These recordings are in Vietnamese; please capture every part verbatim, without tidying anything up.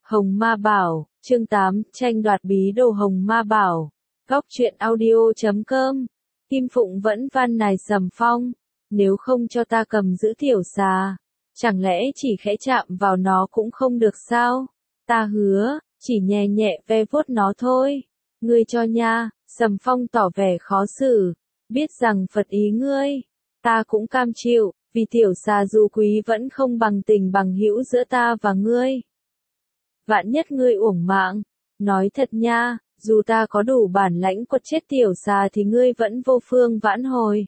Hồng Ma Bảo, chương tám, tranh đoạt bí đồ Hồng Ma Bảo. Góc truyện audio chấm com. Kim Phụng vẫn van nài Sầm Phong, nếu không cho ta cầm giữ tiểu xà, chẳng lẽ chỉ khẽ chạm vào nó cũng không được sao? Ta hứa, chỉ nhẹ nhẹ ve vuốt nó thôi. Ngươi cho nha. Sầm Phong tỏ vẻ khó xử, biết rằng Phật ý ngươi, ta cũng cam chịu, vì tiểu xà dù quý vẫn không bằng tình bằng hữu giữa ta và ngươi. Vạn nhất ngươi uổng mạng, nói thật nha, dù ta có đủ bản lãnh quật chết tiểu xà thì ngươi vẫn vô phương vãn hồi.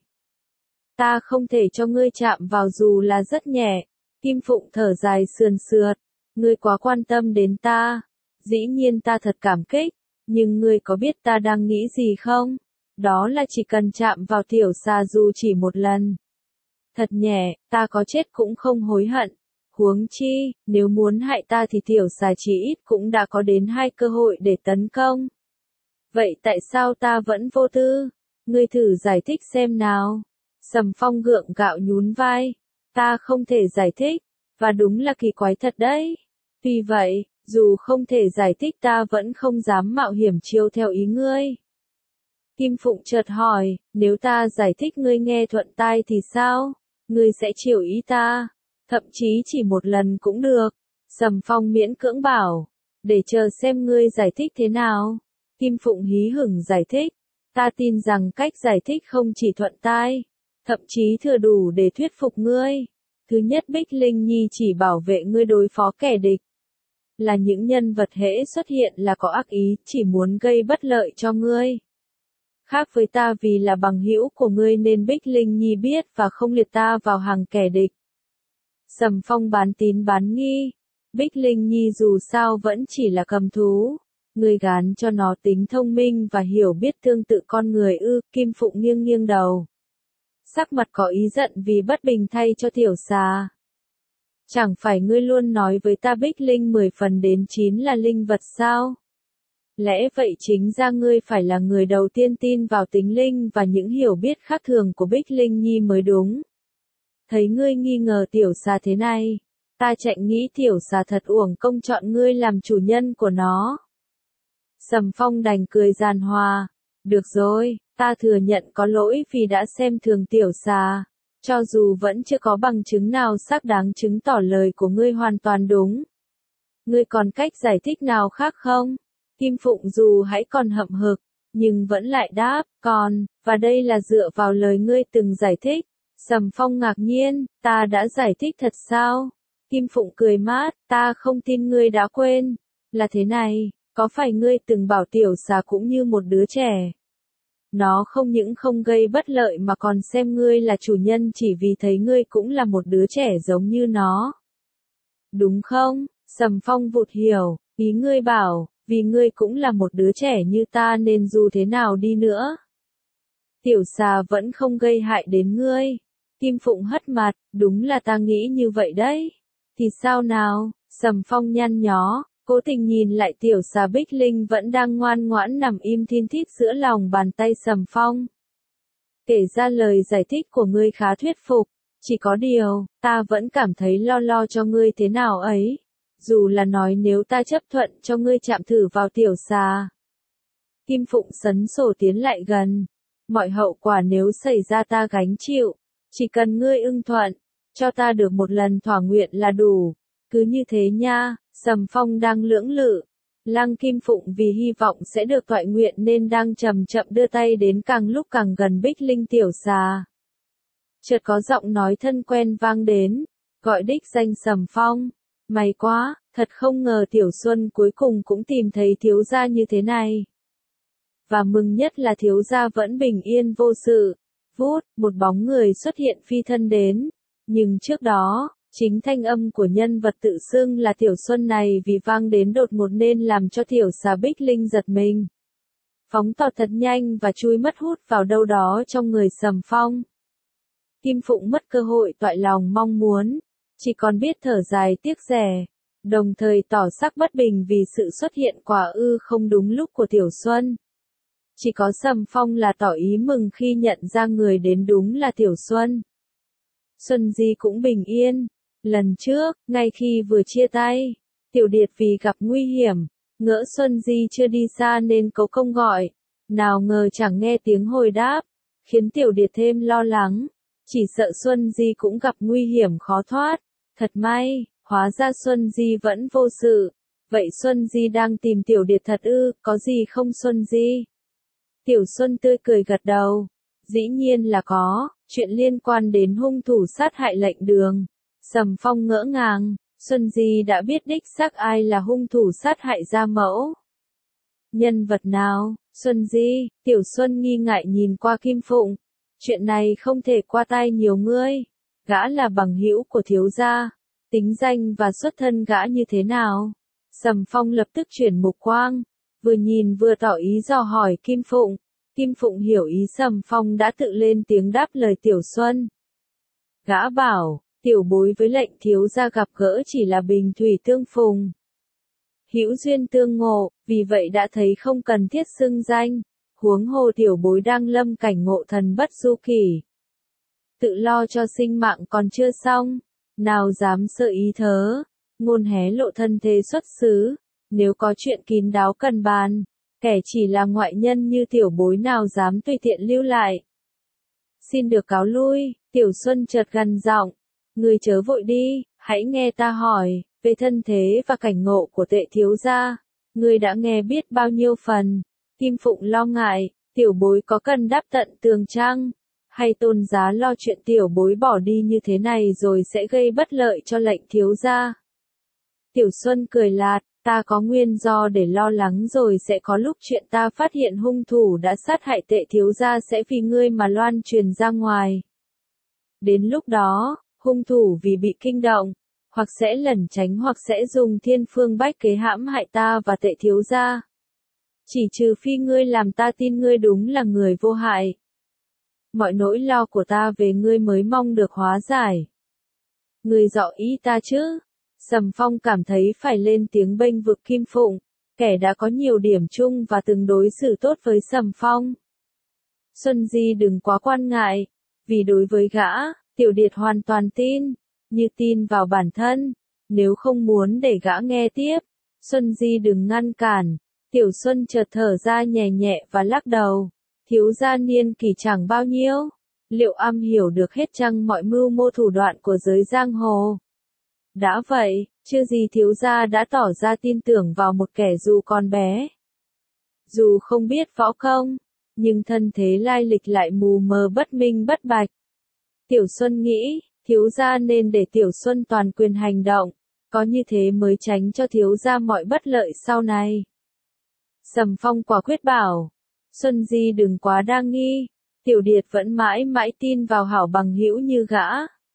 Ta không thể cho ngươi chạm vào dù là rất nhẹ. Kim Phụng thở dài sườn sượt, ngươi quá quan tâm đến ta, dĩ nhiên ta thật cảm kích, nhưng ngươi có biết ta đang nghĩ gì không? Đó là chỉ cần chạm vào tiểu xà dù chỉ một lần. Thật nhẹ, ta có chết cũng không hối hận. Huống chi, nếu muốn hại ta thì tiểu xà chỉ ít cũng đã có đến hai cơ hội để tấn công. Vậy tại sao ta vẫn vô tư? Ngươi thử giải thích xem nào. Sầm Phong gượng gạo nhún vai. Ta không thể giải thích, và đúng là kỳ quái thật đấy. Vì vậy, dù không thể giải thích ta vẫn không dám mạo hiểm chiêu theo ý ngươi. Kim Phụng chợt hỏi, nếu ta giải thích ngươi nghe thuận tai thì sao? Ngươi sẽ chiều ý ta? Thậm chí chỉ một lần cũng được. Sầm Phong miễn cưỡng bảo, để chờ xem ngươi giải thích thế nào. Kim Phụng hí hửng giải thích, ta tin rằng cách giải thích không chỉ thuận tai, thậm chí thừa đủ để thuyết phục ngươi. Thứ nhất, Bích Linh Nhi chỉ bảo vệ ngươi đối phó kẻ địch. Là những nhân vật hễ xuất hiện là có ác ý, chỉ muốn gây bất lợi cho ngươi. Khác với ta vì là bằng hữu của ngươi nên Bích Linh Nhi biết và không liệt ta vào hàng kẻ địch. Sầm Phong bán tín bán nghi. Bích Linh Nhi dù sao vẫn chỉ là cầm thú. Ngươi gán cho nó tính thông minh và hiểu biết tương tự con người ư? Kim Phụng nghiêng nghiêng đầu. Sắc mặt có ý giận vì bất bình thay cho tiểu xà. Chẳng phải ngươi luôn nói với ta Bích Linh mười phần đến chín là linh vật sao? Lẽ vậy chính ra ngươi phải là người đầu tiên tin vào tính linh và những hiểu biết khác thường của Bích Linh Nhi mới đúng. Thấy ngươi nghi ngờ tiểu xà thế này, ta chạy nghĩ tiểu xà thật uổng công chọn ngươi làm chủ nhân của nó. Sầm Phong đành cười giàn hòa. Được rồi, ta thừa nhận có lỗi vì đã xem thường tiểu xà. Cho dù vẫn chưa có bằng chứng nào xác đáng chứng tỏ lời của ngươi hoàn toàn đúng. Ngươi còn cách giải thích nào khác không? Kim Phụng dù hãy còn hậm hực, nhưng vẫn lại đáp, còn, và đây là dựa vào lời ngươi từng giải thích. Sầm Phong ngạc nhiên, ta đã giải thích thật sao? Kim Phụng cười mát, ta không tin ngươi đã quên. Là thế này, có phải ngươi từng bảo tiểu xà cũng như một đứa trẻ? Nó không những không gây bất lợi mà còn xem ngươi là chủ nhân chỉ vì thấy ngươi cũng là một đứa trẻ giống như nó. Đúng không? Sầm Phong vụt hiểu, ý ngươi bảo, vì ngươi cũng là một đứa trẻ như ta nên dù thế nào đi nữa, tiểu xà vẫn không gây hại đến ngươi. Kim Phụng hất mặt, đúng là ta nghĩ như vậy đấy. Thì sao nào? Sầm Phong nhăn nhó, cố tình nhìn lại tiểu xà Bích Linh vẫn đang ngoan ngoãn nằm im thin thít giữa lòng bàn tay Sầm Phong. Kể ra lời giải thích của ngươi khá thuyết phục, chỉ có điều, ta vẫn cảm thấy lo lo cho ngươi thế nào ấy. Dù là nói nếu ta chấp thuận cho ngươi chạm thử vào tiểu xà. Kim Phụng sấn sổ tiến lại gần. Mọi hậu quả nếu xảy ra ta gánh chịu. Chỉ cần ngươi ưng thuận, cho ta được một lần thỏa nguyện là đủ. Cứ như thế nha. Sầm Phong đang lưỡng lự. Lăng Kim Phụng vì hy vọng sẽ được toại nguyện nên đang chậm chậm đưa tay đến càng lúc càng gần Bích Linh tiểu xà. Chợt có giọng nói thân quen vang đến, gọi đích danh Sầm Phong. May quá, thật không ngờ Tiểu Xuân cuối cùng cũng tìm thấy thiếu gia như thế này. Và mừng nhất là thiếu gia vẫn bình yên vô sự. Vút, một bóng người xuất hiện phi thân đến. Nhưng trước đó, chính thanh âm của nhân vật tự xưng là Tiểu Xuân này vì vang đến đột ngột nên làm cho tiểu xà Bích Linh giật mình. Phóng tọt thật nhanh và chui mất hút vào đâu đó trong người Sầm Phong. Kim Phụng mất cơ hội toại lòng mong muốn, chỉ còn biết thở dài tiếc rẻ, đồng thời tỏ sắc bất bình vì sự xuất hiện quả ư không đúng lúc của Tiểu Xuân. Chỉ có Sầm Phong là tỏ ý mừng khi nhận ra người đến đúng là Tiểu Xuân. Xuân Di cũng bình yên. Lần trước, ngay khi vừa chia tay, Tiểu Điệt vì gặp nguy hiểm, ngỡ Xuân Di chưa đi xa nên cố công gọi, nào ngờ chẳng nghe tiếng hồi đáp, khiến Tiểu Điệt thêm lo lắng, chỉ sợ Xuân Di cũng gặp nguy hiểm khó thoát. Thật may, hóa ra Xuân Di vẫn vô sự. Vậy Xuân Di đang tìm Tiểu Điệt thật ư, có gì không Xuân Di? Tiểu Xuân tươi cười gật đầu. Dĩ nhiên là có, chuyện liên quan đến hung thủ sát hại lệnh đường. Sầm Phong ngỡ ngàng, Xuân Di đã biết đích xác ai là hung thủ sát hại Gia Mẫu. Nhân vật nào? Xuân Di, Tiểu Xuân nghi ngại nhìn qua Kim Phụng. Chuyện này không thể qua tai nhiều ngươi. Gã là bằng hữu của thiếu gia. Tính danh và xuất thân gã như thế nào? Sầm Phong lập tức chuyển mục quang. Vừa nhìn vừa tỏ ý dò hỏi Kim Phụng. Kim Phụng hiểu ý Sầm Phong đã tự lên tiếng đáp lời Tiểu Xuân. Gã bảo, tiểu bối với lệnh thiếu gia gặp gỡ chỉ là bình thủy tương phùng. Hữu duyên tương ngộ, vì vậy đã thấy không cần thiết xưng danh. Huống hồ tiểu bối đang lâm cảnh ngộ thần bất du kỷ. Tự lo cho sinh mạng còn chưa xong, nào dám sơ ý thớ, ngôn hé lộ thân thế xuất xứ, nếu có chuyện kín đáo cần bàn, kẻ chỉ là ngoại nhân như tiểu bối nào dám tùy tiện lưu lại. Xin được cáo lui, Tiểu Xuân chợt gằn giọng, ngươi chớ vội đi, hãy nghe ta hỏi, về thân thế và cảnh ngộ của Tệ thiếu gia, ngươi đã nghe biết bao nhiêu phần. Kim Phụng lo ngại, tiểu bối có cần đáp tận tường chăng? Hay tôn giá lo chuyện tiểu bối bỏ đi như thế này rồi sẽ gây bất lợi cho lệnh thiếu gia? Tiểu Xuân cười lạt, ta có nguyên do để lo lắng rồi, sẽ có lúc chuyện ta phát hiện hung thủ đã sát hại Tệ thiếu gia sẽ vì ngươi mà loan truyền ra ngoài. Đến lúc đó, hung thủ vì bị kinh động, hoặc sẽ lẩn tránh hoặc sẽ dùng thiên phương bách kế hãm hại ta và Tệ thiếu gia. Chỉ trừ phi ngươi làm ta tin ngươi đúng là người vô hại. Mọi nỗi lo của ta về ngươi mới mong được hóa giải. Ngươi rõ ý ta chứ? Sầm Phong cảm thấy phải lên tiếng bênh vực Kim Phụng, kẻ đã có nhiều điểm chung và từng đối xử tốt với Sầm Phong. Xuân Di đừng quá quan ngại, vì đối với gã, Tiểu Điệt hoàn toàn tin, như tin vào bản thân. Nếu không muốn để gã nghe tiếp, Xuân Di đừng ngăn cản. Tiểu Xuân chợt thở ra nhẹ nhẹ và lắc đầu. Thiếu gia niên kỷ chẳng bao nhiêu, liệu am hiểu được hết chăng mọi mưu mô thủ đoạn của giới giang hồ? Đã vậy, chưa gì thiếu gia đã tỏ ra tin tưởng vào một kẻ dù còn bé. Dù không biết võ công, nhưng thân thế lai lịch lại mù mờ bất minh bất bạch. Tiểu Xuân nghĩ, thiếu gia nên để Tiểu Xuân toàn quyền hành động, có như thế mới tránh cho thiếu gia mọi bất lợi sau này. Sầm Phong quả quyết bảo, Xuân Di đừng quá đa nghi, Tiểu Điệt vẫn mãi mãi tin vào hảo bằng hữu như gã.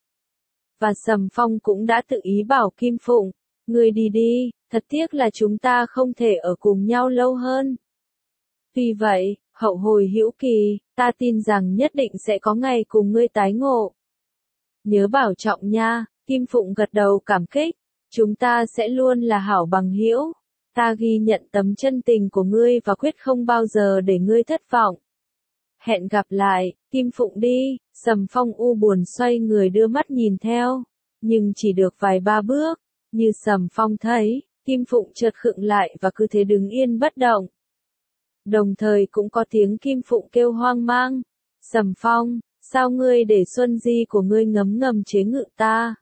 Và Sầm Phong cũng đã tự ý bảo Kim Phụng, ngươi đi đi, thật tiếc là chúng ta không thể ở cùng nhau lâu hơn. Tuy vậy, hậu hồi hữu kỳ, ta tin rằng nhất định sẽ có ngày cùng ngươi tái ngộ. Nhớ bảo trọng nha. Kim Phụng gật đầu cảm kích, chúng ta sẽ luôn là hảo bằng hữu. Ta ghi nhận tấm chân tình của ngươi và quyết không bao giờ để ngươi thất vọng. Hẹn gặp lại. Kim Phụng đi. Sầm Phong u buồn xoay người đưa mắt nhìn theo, nhưng chỉ được vài ba bước, như Sầm Phong thấy, Kim Phụng chợt khựng lại và cứ thế đứng yên bất động. Đồng thời cũng có tiếng Kim Phụng kêu hoang mang, Sầm Phong, sao ngươi để Xuân Di của ngươi ngấm ngầm chế ngự ta?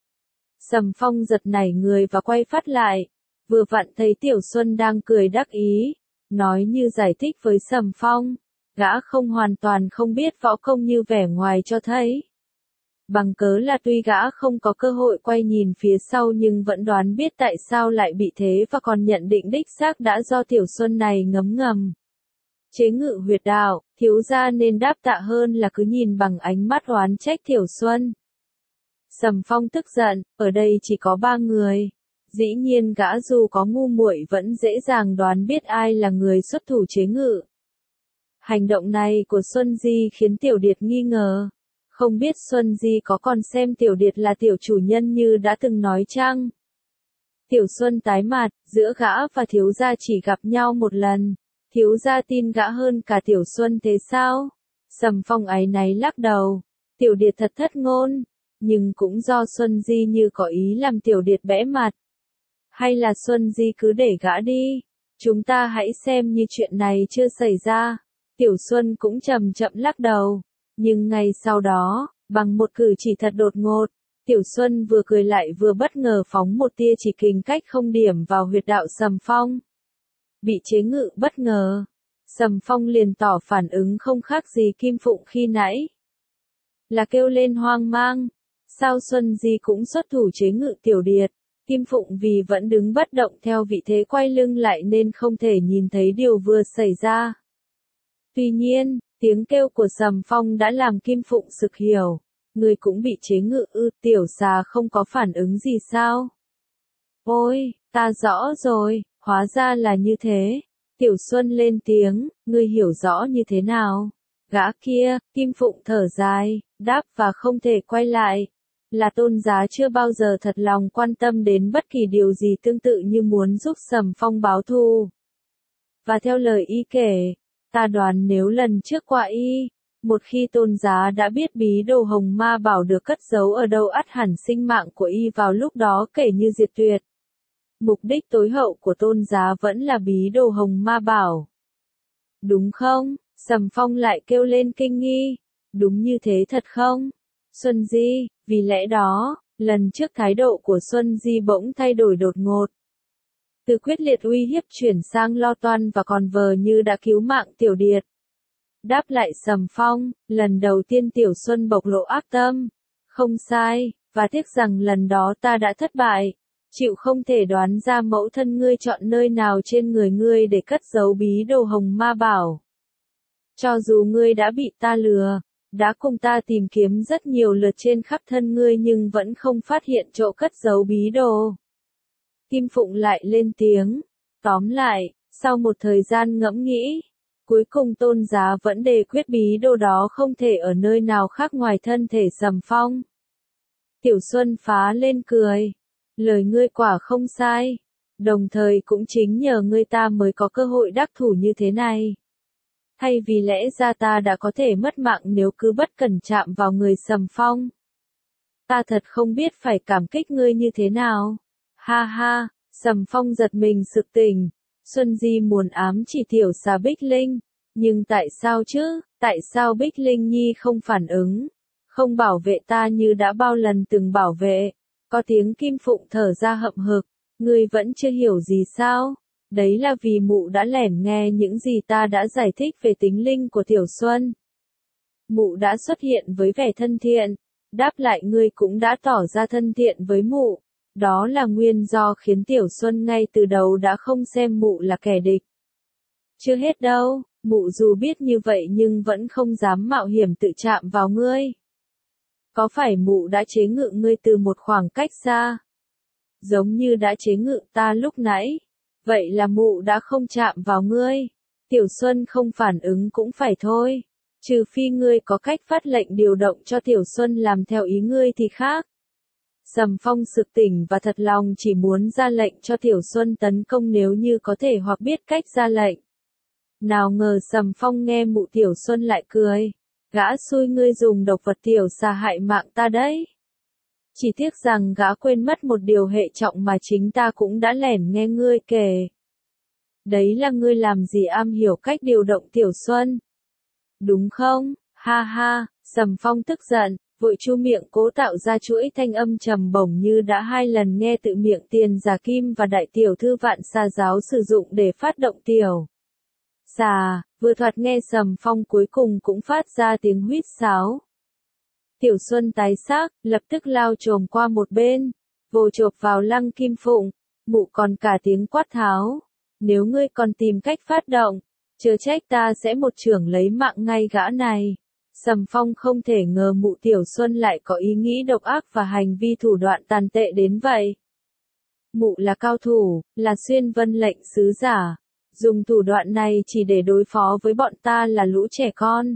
Sầm Phong giật nảy người và quay phát lại, vừa vặn thấy Tiểu Xuân đang cười đắc ý, nói như giải thích với Sầm Phong, gã không hoàn toàn không biết võ công như vẻ ngoài cho thấy. Bằng cớ là tuy gã không có cơ hội quay nhìn phía sau nhưng vẫn đoán biết tại sao lại bị thế và còn nhận định đích xác đã do Tiểu Xuân này ngấm ngầm chế ngự huyệt đạo, thiếu gia nên đáp tạ hơn là cứ nhìn bằng ánh mắt oán trách Tiểu Xuân. Sầm Phong tức giận, ở đây chỉ có ba người. Dĩ nhiên gã dù có ngu muội vẫn dễ dàng đoán biết ai là người xuất thủ chế ngự. Hành động này của Xuân Di khiến Tiểu Điệt nghi ngờ. Không biết Xuân Di có còn xem Tiểu Điệt là tiểu chủ nhân như đã từng nói chăng? Tiểu Xuân tái mặt, giữa gã và thiếu gia chỉ gặp nhau một lần. Thiếu gia tin gã hơn cả Tiểu Xuân thế sao? Sầm Phong áy náy lắc đầu. Tiểu Điệt thật thất ngôn. Nhưng cũng do Xuân Di như có ý làm Tiểu Điệt bẽ mặt. Hay là Xuân Di cứ để gã đi. Chúng ta hãy xem như chuyện này chưa xảy ra. Tiểu Xuân cũng chậm chậm lắc đầu. Nhưng ngay sau đó, bằng một cử chỉ thật đột ngột, Tiểu Xuân vừa cười lại vừa bất ngờ phóng một tia chỉ kình cách không điểm vào huyệt đạo Sầm Phong. Bị chế ngự bất ngờ, Sầm Phong liền tỏ phản ứng không khác gì Kim Phụng khi nãy. Là kêu lên hoang mang. Sao Xuân Di cũng xuất thủ chế ngự Tiểu Điệt. Kim Phụng vì vẫn đứng bất động theo vị thế quay lưng lại nên không thể nhìn thấy điều vừa xảy ra. Tuy nhiên, tiếng kêu của Sầm Phong đã làm Kim Phụng sực hiểu. Người cũng bị chế ngự ư? Tiểu xà không có phản ứng gì sao? Ôi, ta rõ rồi, hóa ra là như thế. Tiểu Xuân lên tiếng, ngươi hiểu rõ như thế nào? Gã kia, Kim Phụng thở dài, đáp và không thể quay lại. Là Tôn Giá chưa bao giờ thật lòng quan tâm đến bất kỳ điều gì tương tự như muốn giúp Sầm Phong báo thù. Và theo lời y kể, ta đoán nếu lần trước qua y, một khi Tôn Giá đã biết bí đồ hồng ma bảo được cất giấu ở đâu ắt hẳn sinh mạng của y vào lúc đó kể như diệt tuyệt. Mục đích tối hậu của Tôn Giá vẫn là bí đồ hồng ma bảo. Đúng không? Sầm Phong lại kêu lên kinh nghi. Đúng như thế thật không? Xuân Di, vì lẽ đó, lần trước thái độ của Xuân Di bỗng thay đổi đột ngột. Từ quyết liệt uy hiếp chuyển sang lo toan và còn vờ như đã cứu mạng Tiểu Điệt. Đáp lại Sầm Phong, lần đầu tiên Tiểu Xuân bộc lộ ác tâm. Không sai, và tiếc rằng lần đó ta đã thất bại. Chịu không thể đoán ra mẫu thân ngươi chọn nơi nào trên người ngươi để cất giấu bí đồ hồng ma bảo. Cho dù ngươi đã bị ta lừa, đã cùng ta tìm kiếm rất nhiều lượt trên khắp thân ngươi nhưng vẫn không phát hiện chỗ cất giấu bí đồ. Kim Phụng lại lên tiếng. Tóm lại, sau một thời gian ngẫm nghĩ, cuối cùng Tôn Giá vẫn đề quyết bí đồ đó không thể ở nơi nào khác ngoài thân thể Sầm Phong. Tiểu Xuân phá lên cười. Lời ngươi quả không sai. Đồng thời cũng chính nhờ ngươi ta mới có cơ hội đắc thủ như thế này. Thay vì lẽ ra ta đã có thể mất mạng nếu cứ bất cẩn chạm vào người Sầm Phong. Ta thật không biết phải cảm kích ngươi như thế nào. Ha ha, Sầm Phong giật mình sực tỉnh. Xuân Di muốn ám chỉ tiểu xà Bích Linh. Nhưng tại sao chứ, tại sao Bích Linh Nhi không phản ứng, không bảo vệ ta như đã bao lần từng bảo vệ? Có tiếng Kim Phụng thở ra hậm hực. Ngươi vẫn chưa hiểu gì sao? Đấy là vì mụ đã lẻn nghe những gì ta đã giải thích về tính linh của Tiểu Xuân. Mụ đã xuất hiện với vẻ thân thiện. Đáp lại ngươi cũng đã tỏ ra thân thiện với mụ. Đó là nguyên do khiến Tiểu Xuân ngay từ đầu đã không xem mụ là kẻ địch. Chưa hết đâu, mụ dù biết như vậy nhưng vẫn không dám mạo hiểm tự chạm vào ngươi. Có phải mụ đã chế ngự ngươi từ một khoảng cách xa? Giống như đã chế ngự ta lúc nãy. Vậy là mụ đã không chạm vào ngươi. Tiểu Xuân không phản ứng cũng phải thôi. Trừ phi ngươi có cách phát lệnh điều động cho Tiểu Xuân làm theo ý ngươi thì khác. Sầm Phong sực tỉnh và thật lòng chỉ muốn ra lệnh cho Tiểu Xuân tấn công nếu như có thể hoặc biết cách ra lệnh. Nào ngờ Sầm Phong nghe mụ Tiểu Xuân lại cười. Gã xui ngươi dùng độc vật tiểu xà hại mạng ta đấy. Chỉ tiếc rằng gã quên mất một điều hệ trọng mà chính ta cũng đã lẻn nghe ngươi kể. Đấy là ngươi làm gì am hiểu cách điều động Tiểu Xuân. Đúng không? Ha ha, Sầm Phong tức giận, vội chu miệng cố tạo ra chuỗi thanh âm trầm bổng như đã hai lần nghe tự miệng Tiền Giả Kim và đại tiểu thư Vạn Xà Giáo sử dụng để phát động tiểu xà, vừa thoạt nghe Sầm Phong cuối cùng cũng phát ra tiếng huýt sáo. Tiểu Xuân tái xác, lập tức lao chồm qua một bên, vồ chộp vào Lăng Kim Phụng, mụ còn cả tiếng quát tháo. Nếu ngươi còn tìm cách phát động, chớ trách ta sẽ một chưởng lấy mạng ngay gã này. Sầm Phong không thể ngờ mụ Tiểu Xuân lại có ý nghĩ độc ác và hành vi thủ đoạn tàn tệ đến vậy. Mụ là cao thủ, là xuyên vân lệnh sứ giả. Dùng thủ đoạn này chỉ để đối phó với bọn ta là lũ trẻ con.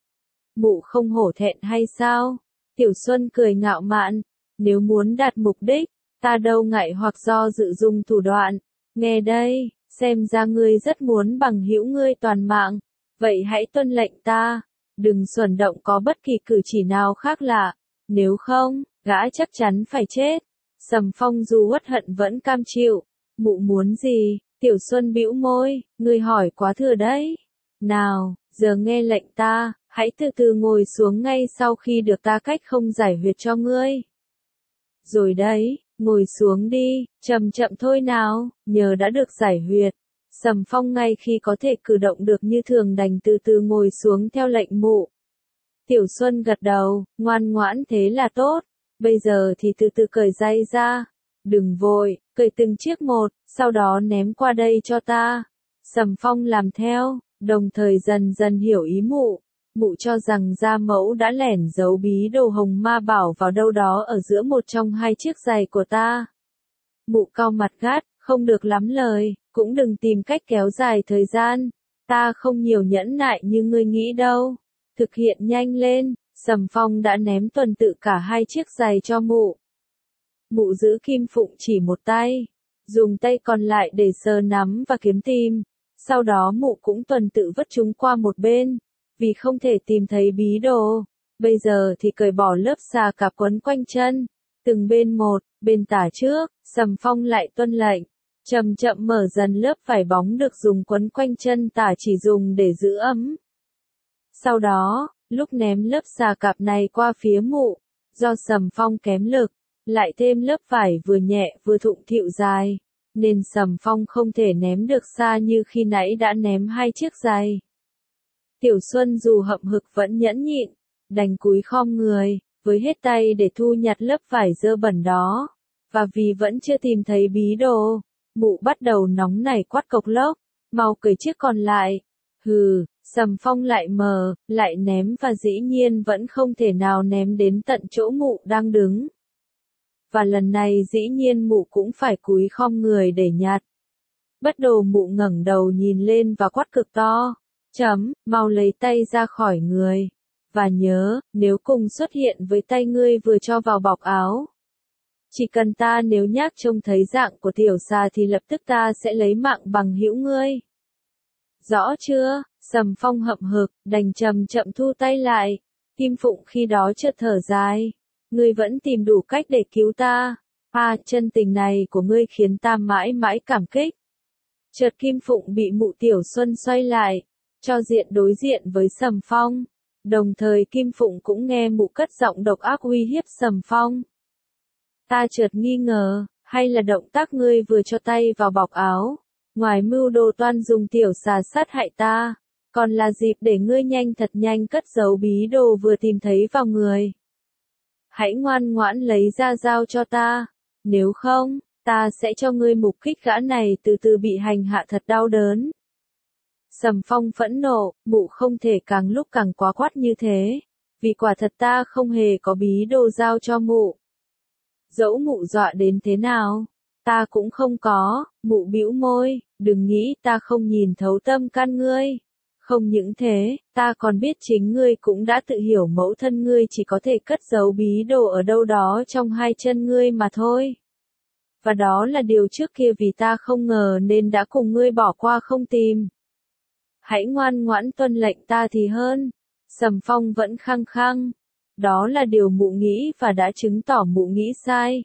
Mụ không hổ thẹn hay sao? Tiểu Xuân cười ngạo mạn. Nếu muốn đạt mục đích, ta đâu ngại hoặc do dự dùng thủ đoạn. Nghe đây, xem ra ngươi rất muốn bằng hữu ngươi toàn mạng. Vậy hãy tuân lệnh ta. Đừng xuẩn động có bất kỳ cử chỉ nào khác lạ. Nếu không, gã chắc chắn phải chết. Sầm Phong dù uất hận vẫn cam chịu. Mụ muốn gì? Tiểu Xuân bĩu môi, ngươi hỏi quá thừa đấy. Nào, giờ nghe lệnh ta, hãy từ từ ngồi xuống ngay sau khi được ta cách không giải huyệt cho ngươi. Rồi đấy, ngồi xuống đi, chậm chậm thôi nào, nhờ đã được giải huyệt. Sầm Phong ngay khi có thể cử động được như thường đành từ từ ngồi xuống theo lệnh mụ. Tiểu Xuân gật đầu, ngoan ngoãn thế là tốt, bây giờ thì từ từ cởi giày ra. Đừng vội, cởi từng chiếc một, sau đó ném qua đây cho ta. Sầm Phong làm theo, đồng thời dần dần hiểu ý mụ. Mụ cho rằng gia mẫu đã lẻn giấu bí đồ hồng ma bảo vào đâu đó ở giữa một trong hai chiếc giày của ta. Mụ cau mặt gắt, không được lắm lời, cũng đừng tìm cách kéo dài thời gian. Ta không nhiều nhẫn nại như ngươi nghĩ đâu. Thực hiện nhanh lên, Sầm Phong đã ném tuần tự cả hai chiếc giày cho mụ. Mụ giữ kim phụng chỉ một tay, dùng tay còn lại để sờ nắm và kiếm tìm. Sau đó mụ cũng tuần tự vứt chúng qua một bên, vì không thể tìm thấy bí đồ. Bây giờ thì cởi bỏ lớp xà cạp quấn quanh chân, từng bên một, bên tả trước, Sầm Phong lại tuân lệnh. Chậm chậm mở dần lớp vải bóng được dùng quấn quanh chân tả chỉ dùng để giữ ấm. Sau đó, lúc ném lớp xà cạp này qua phía mụ, do Sầm Phong kém lực, lại thêm lớp vải vừa nhẹ vừa thụng thịu dài, nên Sầm Phong không thể ném được xa như khi nãy đã ném hai chiếc giày. Tiểu Xuân dù hậm hực vẫn nhẫn nhịn, đành cúi khom người, với hết tay để thu nhặt lớp vải dơ bẩn đó, và vì vẫn chưa tìm thấy bí đồ, mụ bắt đầu nóng nảy quát cộc lốc, mau cởi chiếc còn lại. Hừ, Sầm Phong lại mờ, lại ném và dĩ nhiên vẫn không thể nào ném đến tận chỗ mụ đang đứng. Và lần này dĩ nhiên mụ cũng phải cúi khom người để nhặt. Bất đồ mụ ngẩng đầu nhìn lên và quát cực to. Chấm, mau lấy tay ra khỏi người. Và nhớ, nếu cùng xuất hiện với tay ngươi vừa cho vào bọc áo. Chỉ cần ta nếu nhác trông thấy dạng của tiểu xà thì lập tức ta sẽ lấy mạng bằng hữu ngươi. Rõ chưa? Sầm Phong hậm hực, đành chậm chậm thu tay lại. Kim Phụng khi đó chợt thở dài. Ngươi vẫn tìm đủ cách để cứu ta. À, chân tình này của ngươi khiến ta mãi mãi cảm kích. Chợt Kim Phụng bị mụ Tiểu Xuân xoay lại, cho diện đối diện với Sầm Phong. Đồng thời Kim Phụng cũng nghe mụ cất giọng độc ác uy hiếp Sầm Phong. Ta chợt nghi ngờ, hay là động tác ngươi vừa cho tay vào bọc áo, ngoài mưu đồ toan dùng tiểu xà sát hại ta, còn là dịp để ngươi nhanh thật nhanh cất giấu bí đồ vừa tìm thấy vào người. Hãy ngoan ngoãn lấy ra giao cho ta, nếu không, ta sẽ cho ngươi mục kích gã này từ từ bị hành hạ thật đau đớn. Sầm Phong phẫn nộ, mụ không thể càng lúc càng quá quát như thế, vì quả thật ta không hề có bí đồ giao cho mụ. Dẫu mụ dọa đến thế nào, ta cũng không có. Mụ bĩu môi, đừng nghĩ ta không nhìn thấu tâm can ngươi. Không những thế, ta còn biết chính ngươi cũng đã tự hiểu mẫu thân ngươi chỉ có thể cất giấu bí đồ ở đâu đó trong hai chân ngươi mà thôi. Và đó là điều trước kia vì ta không ngờ nên đã cùng ngươi bỏ qua không tìm. Hãy ngoan ngoãn tuân lệnh ta thì hơn. Sầm Phong vẫn khăng khăng. Đó là điều mụ nghĩ và đã chứng tỏ mụ nghĩ sai.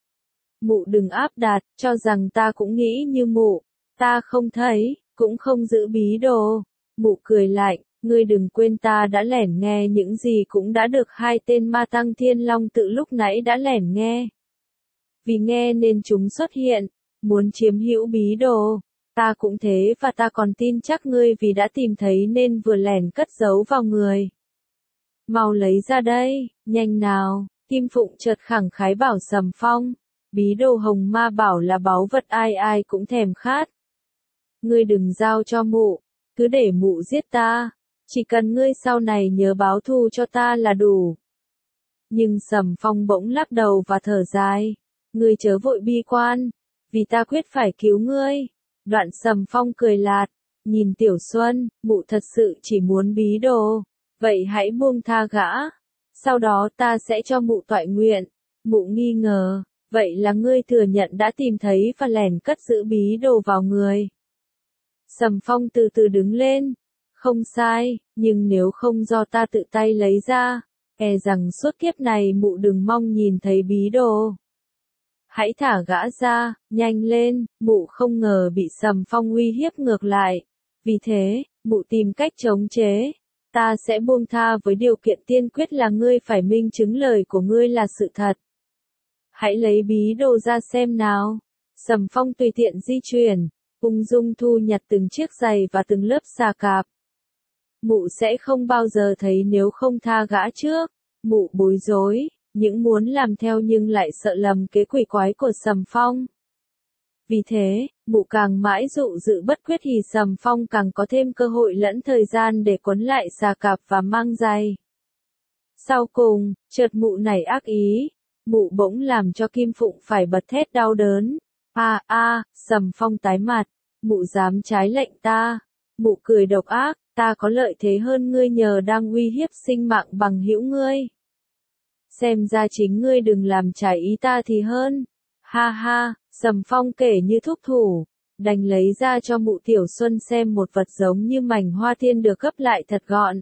Mụ đừng áp đặt, cho rằng ta cũng nghĩ như mụ. Ta không thấy, cũng không giữ bí đồ. Mụ cười lạnh, ngươi đừng quên ta đã lẻn nghe những gì cũng đã được hai tên ma tăng thiên long tự lúc nãy đã lẻn nghe. Vì nghe nên chúng xuất hiện, muốn chiếm hữu bí đồ. Ta cũng thế và ta còn tin chắc ngươi vì đã tìm thấy nên vừa lẻn cất giấu vào người. Mau lấy ra đây, nhanh nào. Kim Phụng chợt khẳng khái bảo Sầm Phong. Bí đồ hồng ma bảo là báu vật ai ai cũng thèm khát. Ngươi đừng giao cho mụ, cứ để mụ giết ta. Chỉ cần ngươi sau này nhớ báo thù cho ta là đủ. Nhưng Sầm Phong bỗng lắc đầu và thở dài. Ngươi chớ vội bi quan, vì ta quyết phải cứu ngươi. Đoạn Sầm Phong cười lạt, nhìn Tiểu Xuân, mụ thật sự chỉ muốn bí đồ. Vậy hãy buông tha gã. Sau đó ta sẽ cho mụ toại nguyện. Mụ nghi ngờ, vậy là ngươi thừa nhận đã tìm thấy và lẻn cất giữ bí đồ vào người. Sầm Phong từ từ đứng lên. Không sai, nhưng nếu không do ta tự tay lấy ra, e rằng suốt kiếp này mụ đừng mong nhìn thấy bí đồ. hãy thả gã ra, nhanh lên, mụ không ngờ bị Sầm Phong uy hiếp ngược lại. Vì thế, mụ tìm cách chống chế. Ta sẽ buông tha với điều kiện tiên quyết là ngươi phải minh chứng lời của ngươi là sự thật. Hãy lấy bí đồ ra xem nào. Sầm Phong tùy tiện di chuyển, ung dung thu nhặt từng chiếc giày và từng lớp xà cạp. Mụ sẽ không bao giờ thấy nếu không tha gã trước. Mụ bối rối, những muốn làm theo nhưng lại sợ lầm kế quỷ quái của Sầm Phong. Vì thế, mụ càng mãi dụ dự bất quyết thì Sầm Phong càng có thêm cơ hội lẫn thời gian để quấn lại xà cạp và mang giày. Sau cùng, chợt mụ nảy ác ý, mụ bỗng làm cho Kim Phụng phải bật thét đau đớn. A a, Sầm Phong tái mặt, mụ dám trái lệnh ta. Mụ cười độc ác, ta có lợi thế hơn ngươi nhờ đang uy hiếp sinh mạng bằng hữu ngươi. Xem ra chính ngươi đừng làm trái ý ta thì hơn. Ha ha, Sầm Phong kể như thúc thủ, đành lấy ra cho mụ Tiểu Xuân xem một vật giống như mảnh hoa thiên được gấp lại thật gọn.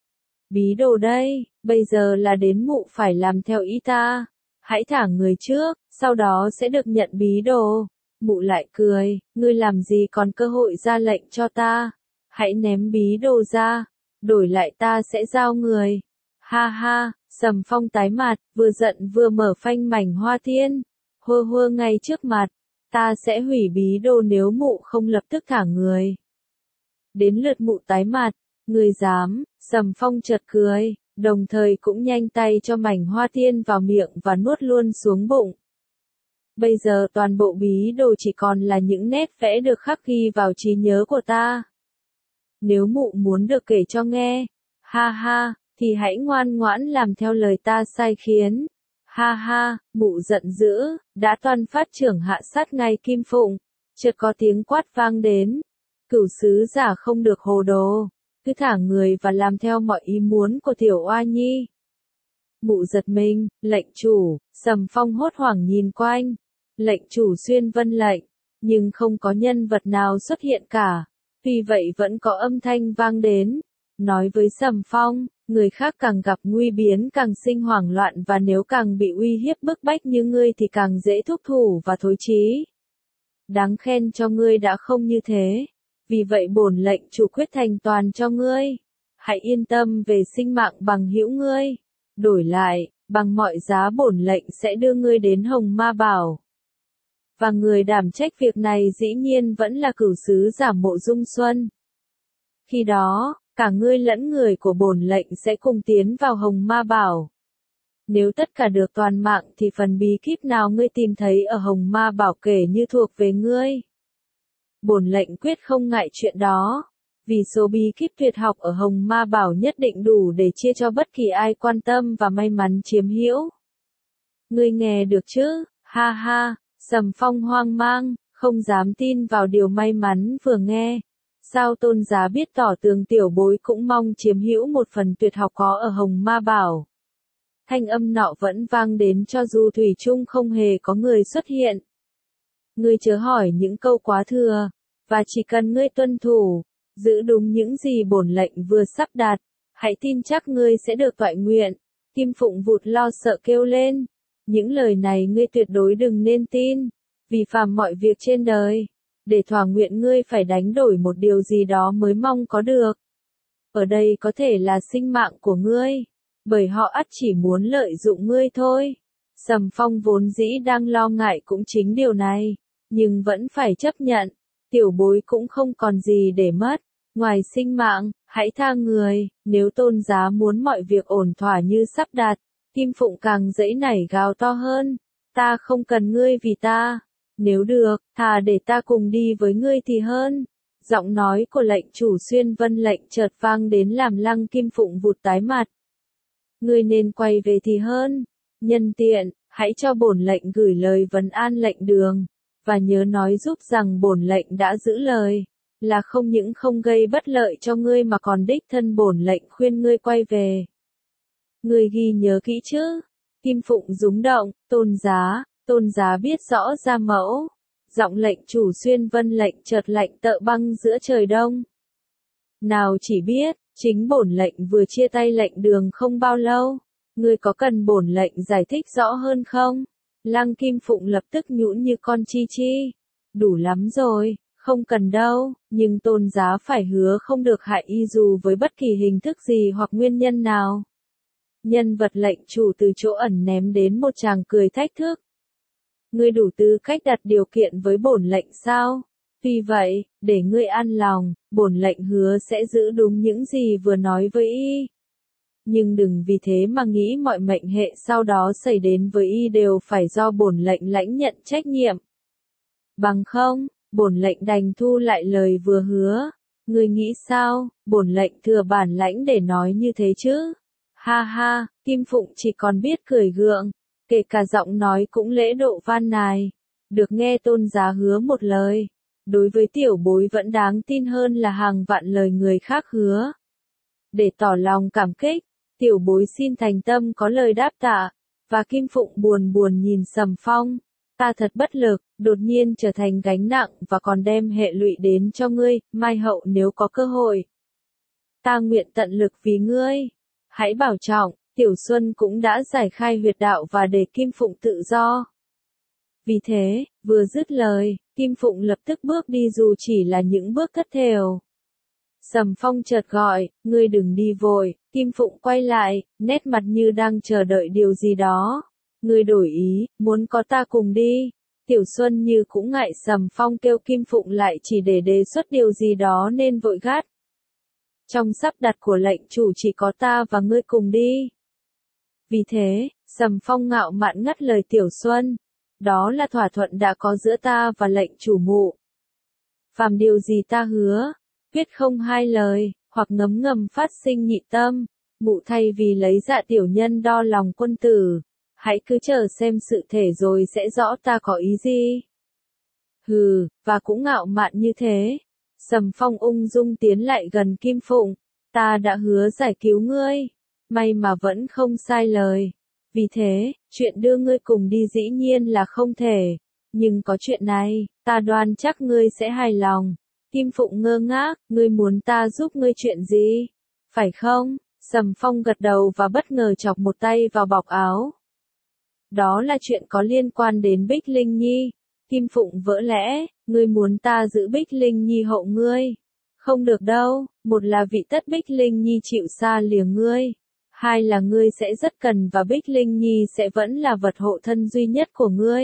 Bí đồ đây, bây giờ là đến mụ phải làm theo ý ta. Hãy thả người trước, sau đó sẽ được nhận bí đồ. Mụ lại cười, ngươi làm gì còn cơ hội ra lệnh cho ta. Hãy ném bí đồ ra, đổi lại ta sẽ giao người. Ha ha, Sầm Phong tái mặt, vừa giận vừa mở phanh mảnh hoa thiên. Hơ hơ ngay trước mặt, ta sẽ hủy bí đồ nếu mụ không lập tức thả người. Đến lượt mụ tái mặt, ngươi dám, Sầm Phong chợt cười, đồng thời cũng nhanh tay cho mảnh hoa thiên vào miệng và nuốt luôn xuống bụng. Bây giờ toàn bộ bí đồ chỉ còn là những nét vẽ được khắc ghi vào trí nhớ của ta. Nếu mụ muốn được kể cho nghe, ha ha, thì hãy ngoan ngoãn làm theo lời ta sai khiến. Ha ha, mụ giận dữ, đã toan phát trưởng hạ sát ngay Kim Phụng. Chợt có tiếng quát vang đến. Cửu sứ giả không được hồ đồ, cứ thả người và làm theo mọi ý muốn của tiểu oa nhi. Mụ giật mình, lệnh chủ, Sầm Phong hốt hoảng nhìn quanh. Lệnh chủ xuyên vân lệnh, nhưng không có nhân vật nào xuất hiện cả. Tuy vậy vẫn có âm thanh vang đến, nói với Sầm Phong, người khác càng gặp nguy biến càng sinh hoảng loạn và nếu càng bị uy hiếp bức bách như ngươi thì càng dễ thúc thủ và thối chí. Đáng khen cho ngươi đã không như thế. Vì vậy bổn lệnh chủ quyết thành toàn cho ngươi. Hãy yên tâm về sinh mạng bằng hữu ngươi. Đổi lại, bằng mọi giá bổn lệnh sẽ đưa ngươi đến Hồng Ma Bảo. Và người đảm trách việc này dĩ nhiên vẫn là cửu sứ giả Mộ Dung Xuân. Khi đó, cả ngươi lẫn người của bổn lệnh sẽ cùng tiến vào Hồng Ma Bảo. Nếu tất cả được toàn mạng thì phần bí kíp nào ngươi tìm thấy ở Hồng Ma Bảo kể như thuộc về ngươi. Bổn lệnh quyết không ngại chuyện đó, vì số bí kíp tuyệt học ở Hồng Ma Bảo nhất định đủ để chia cho bất kỳ ai quan tâm và may mắn chiếm hữu. Ngươi nghe được chứ? Ha ha, Sầm Phong hoang mang, không dám tin vào điều may mắn vừa nghe. Sao tôn giá biết tỏ tường tiểu bối cũng mong chiếm hữu một phần tuyệt học có ở Hồng Ma Bảo. Thanh âm nọ vẫn vang đến cho dù thủy chung không hề có người xuất hiện. Ngươi chớ hỏi những câu quá thừa, và chỉ cần ngươi tuân thủ, giữ đúng những gì bổn lệnh vừa sắp đặt, hãy tin chắc ngươi sẽ được toại nguyện. Kim Phụng vụt lo sợ kêu lên. Những lời này ngươi tuyệt đối đừng nên tin, vì phàm mọi việc trên đời, để thỏa nguyện ngươi phải đánh đổi một điều gì đó mới mong có được. Ở đây có thể là sinh mạng của ngươi, bởi họ ắt chỉ muốn lợi dụng ngươi thôi. Sầm Phong vốn dĩ đang lo ngại cũng chính điều này, nhưng vẫn phải chấp nhận, tiểu bối cũng không còn gì để mất, ngoài sinh mạng, hãy tha người, nếu tôn giá muốn mọi việc ổn thỏa như sắp đặt. Kim Phụng càng dãy nảy gào to hơn, ta không cần ngươi vì ta, nếu được, thà để ta cùng đi với ngươi thì hơn. Giọng nói của lệnh chủ xuyên vân lệnh chợt vang đến làm Lăng Kim Phụng vụt tái mặt. Ngươi nên quay về thì hơn, nhân tiện, hãy cho bổn lệnh gửi lời vấn an lệnh đường, và nhớ nói giúp rằng bổn lệnh đã giữ lời, là không những không gây bất lợi cho ngươi mà còn đích thân bổn lệnh khuyên ngươi quay về. Ngươi ghi nhớ kỹ chứ? Kim Phụng rúng động, tôn giá, tôn giá biết rõ ra mẫu. Giọng lệnh chủ xuyên vân lệnh chợt lạnh tợ băng giữa trời đông. Nào chỉ biết, chính bổn lệnh vừa chia tay lệnh đường không bao lâu. Ngươi có cần bổn lệnh giải thích rõ hơn không? Lăng Kim Phụng lập tức nhũn như con chi chi. Đủ lắm rồi, không cần đâu, nhưng Tôn giá phải hứa không được hại y dù với bất kỳ hình thức gì hoặc nguyên nhân nào. Nhân vật lệnh chủ từ chỗ ẩn ném đến một tràng cười thách thức. Ngươi đủ tư cách đặt điều kiện với bổn lệnh sao? Tuy vậy, để ngươi an lòng, bổn lệnh hứa sẽ giữ đúng những gì vừa nói với y. Nhưng đừng vì thế mà nghĩ mọi mệnh hệ sau đó xảy đến với y đều phải do bổn lệnh lãnh nhận trách nhiệm. Bằng không, bổn lệnh đành thu lại lời vừa hứa. Ngươi nghĩ sao, bổn lệnh thừa bản lãnh để nói như thế chứ? Ha ha, Kim Phụng chỉ còn biết cười gượng, kể cả giọng nói cũng lễ độ van nài. Được nghe Tôn giá hứa một lời, đối với tiểu bối vẫn đáng tin hơn là hàng vạn lời người khác hứa. Để tỏ lòng cảm kích, tiểu bối xin thành tâm có lời đáp tạ, và Kim Phụng buồn buồn nhìn Sầm Phong. Ta thật bất lực, đột nhiên trở thành gánh nặng và còn đem hệ lụy đến cho ngươi, mai hậu nếu có cơ hội. Ta nguyện tận lực vì ngươi. Hãy bảo trọng, Tiểu Xuân cũng đã giải khai huyệt đạo và để Kim Phụng tự do. Vì thế, vừa dứt lời, Kim Phụng lập tức bước đi dù chỉ là những bước thất thểu. Sầm Phong chợt gọi, ngươi đừng đi vội, Kim Phụng quay lại, nét mặt như đang chờ đợi điều gì đó. Ngươi đổi ý, muốn có ta cùng đi. Tiểu Xuân như cũng ngại Sầm Phong kêu Kim Phụng lại chỉ để đề xuất điều gì đó nên vội gắt. Trong sắp đặt của lệnh chủ chỉ có ta và ngươi cùng đi. Vì thế, Sầm Phong ngạo mạn ngắt lời Tiểu Xuân. Đó là thỏa thuận đã có giữa ta và lệnh chủ mụ. Phàm điều gì ta hứa, quyết không hai lời, hoặc ngấm ngầm phát sinh nhị tâm. Mụ thay vì lấy dạ tiểu nhân đo lòng quân tử. Hãy cứ chờ xem sự thể rồi sẽ rõ ta có ý gì. Hừ, và cũng ngạo mạn như thế. Sầm Phong ung dung tiến lại gần Kim Phụng. Ta đã hứa giải cứu ngươi. May mà vẫn không sai lời. Vì thế, chuyện đưa ngươi cùng đi dĩ nhiên là không thể. Nhưng có chuyện này, ta đoan chắc ngươi sẽ hài lòng. Kim Phụng ngơ ngác, ngươi muốn ta giúp ngươi chuyện gì? Phải không? Sầm Phong gật đầu và bất ngờ chọc một tay vào bọc áo. Đó là chuyện có liên quan đến Bích Linh Nhi. Kim Phụng vỡ lẽ, ngươi muốn ta giữ Bích Linh Nhi hậu ngươi. Không được đâu, một là vị tất Bích Linh Nhi chịu xa lìa ngươi. Hai là ngươi sẽ rất cần và Bích Linh Nhi sẽ vẫn là vật hộ thân duy nhất của ngươi.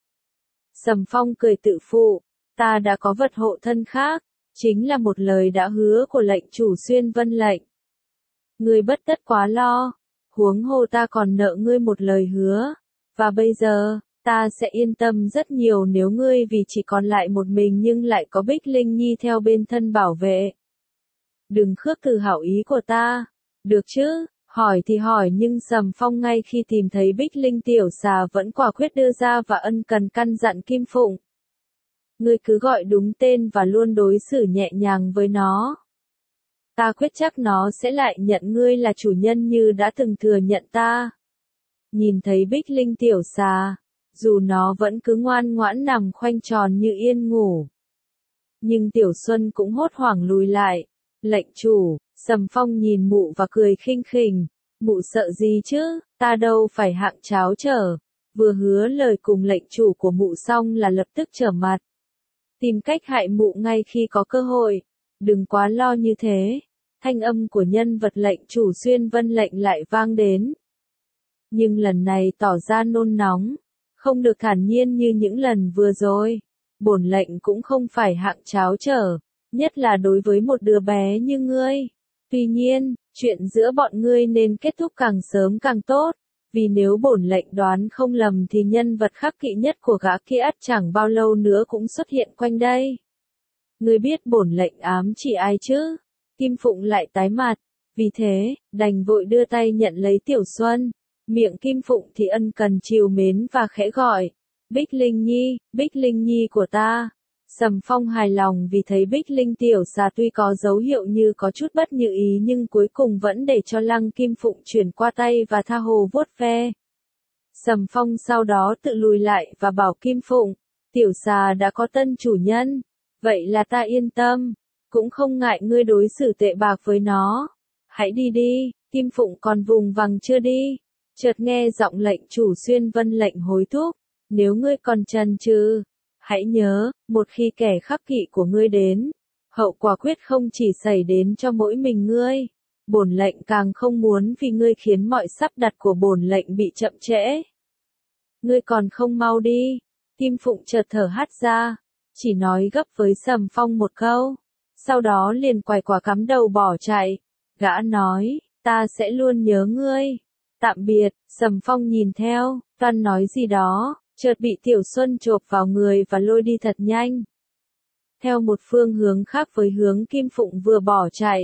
Sầm Phong cười tự phụ, ta đã có vật hộ thân khác, chính là một lời đã hứa của lệnh chủ Xuyên Vân lệnh. Ngươi bất tất quá lo, huống hồ ta còn nợ ngươi một lời hứa, và bây giờ, ta sẽ yên tâm rất nhiều nếu ngươi vì chỉ còn lại một mình nhưng lại có Bích Linh Nhi theo bên thân bảo vệ. Đừng khước từ hảo ý của ta, được chứ? Hỏi thì hỏi nhưng Sầm Phong ngay khi tìm thấy Bích Linh tiểu xà vẫn quả quyết đưa ra và ân cần căn dặn Kim Phụng. Ngươi cứ gọi đúng tên và luôn đối xử nhẹ nhàng với nó. Ta quyết chắc nó sẽ lại nhận ngươi là chủ nhân như đã từng thừa nhận ta. Nhìn thấy Bích Linh tiểu xà, dù nó vẫn cứ ngoan ngoãn nằm khoanh tròn như yên ngủ. Nhưng Tiểu Xuân cũng hốt hoảng lùi lại. Lệnh chủ, Sầm Phong nhìn mụ và cười khinh khỉnh. Mụ sợ gì chứ, ta đâu phải hạng cháo trở. Vừa hứa lời cùng lệnh chủ của mụ xong là lập tức trở mặt. Tìm cách hại mụ ngay khi có cơ hội. Đừng quá lo như thế. Thanh âm của nhân vật lệnh chủ Xuyên Vân lệnh lại vang đến. Nhưng lần này tỏ ra nôn nóng. Không được thản nhiên như những lần vừa rồi. Bổn lệnh cũng không phải hạng cháo trở. Nhất là đối với một đứa bé như ngươi. Tuy nhiên, chuyện giữa bọn ngươi nên kết thúc càng sớm càng tốt. Vì nếu bổn lệnh đoán không lầm thì nhân vật khắc kỵ nhất của gã kia ắt chẳng bao lâu nữa cũng xuất hiện quanh đây. Ngươi biết bổn lệnh ám chỉ ai chứ? Kim Phụng lại tái mặt. Vì thế, đành vội đưa tay nhận lấy Tiểu Xuân. Miệng Kim Phụng thì ân cần trìu mến và khẽ gọi. Bích Linh Nhi, Bích Linh Nhi của ta. Sầm Phong hài lòng vì thấy Bích Linh tiểu xà tuy có dấu hiệu như có chút bất như ý nhưng cuối cùng vẫn để cho Lăng Kim Phụng chuyển qua tay và tha hồ vuốt ve. Sầm Phong sau đó tự lùi lại và bảo Kim Phụng, tiểu xà đã có tân chủ nhân, vậy là ta yên tâm, cũng không ngại ngươi đối xử tệ bạc với nó. Hãy đi đi, Kim Phụng còn vùng vằng chưa đi, chợt nghe giọng lệnh chủ Xuyên Vân lệnh hối thúc. Nếu ngươi còn chần chừ, hãy nhớ, một khi kẻ khắc kỵ của ngươi đến, hậu quả quyết không chỉ xảy đến cho mỗi mình ngươi. Bổn lệnh càng không muốn vì ngươi khiến mọi sắp đặt của bổn lệnh bị chậm trễ. Ngươi còn không mau đi. Kim Phụng chợt thở hắt ra, chỉ nói gấp với Sầm Phong một câu, sau đó liền quay quả cắm đầu bỏ chạy. Gã nói, ta sẽ luôn nhớ ngươi. Tạm biệt. Sầm Phong nhìn theo, toan nói gì đó, chợt bị Tiểu Xuân chộp vào người và lôi đi thật nhanh. Theo một phương hướng khác với hướng Kim Phụng vừa bỏ chạy.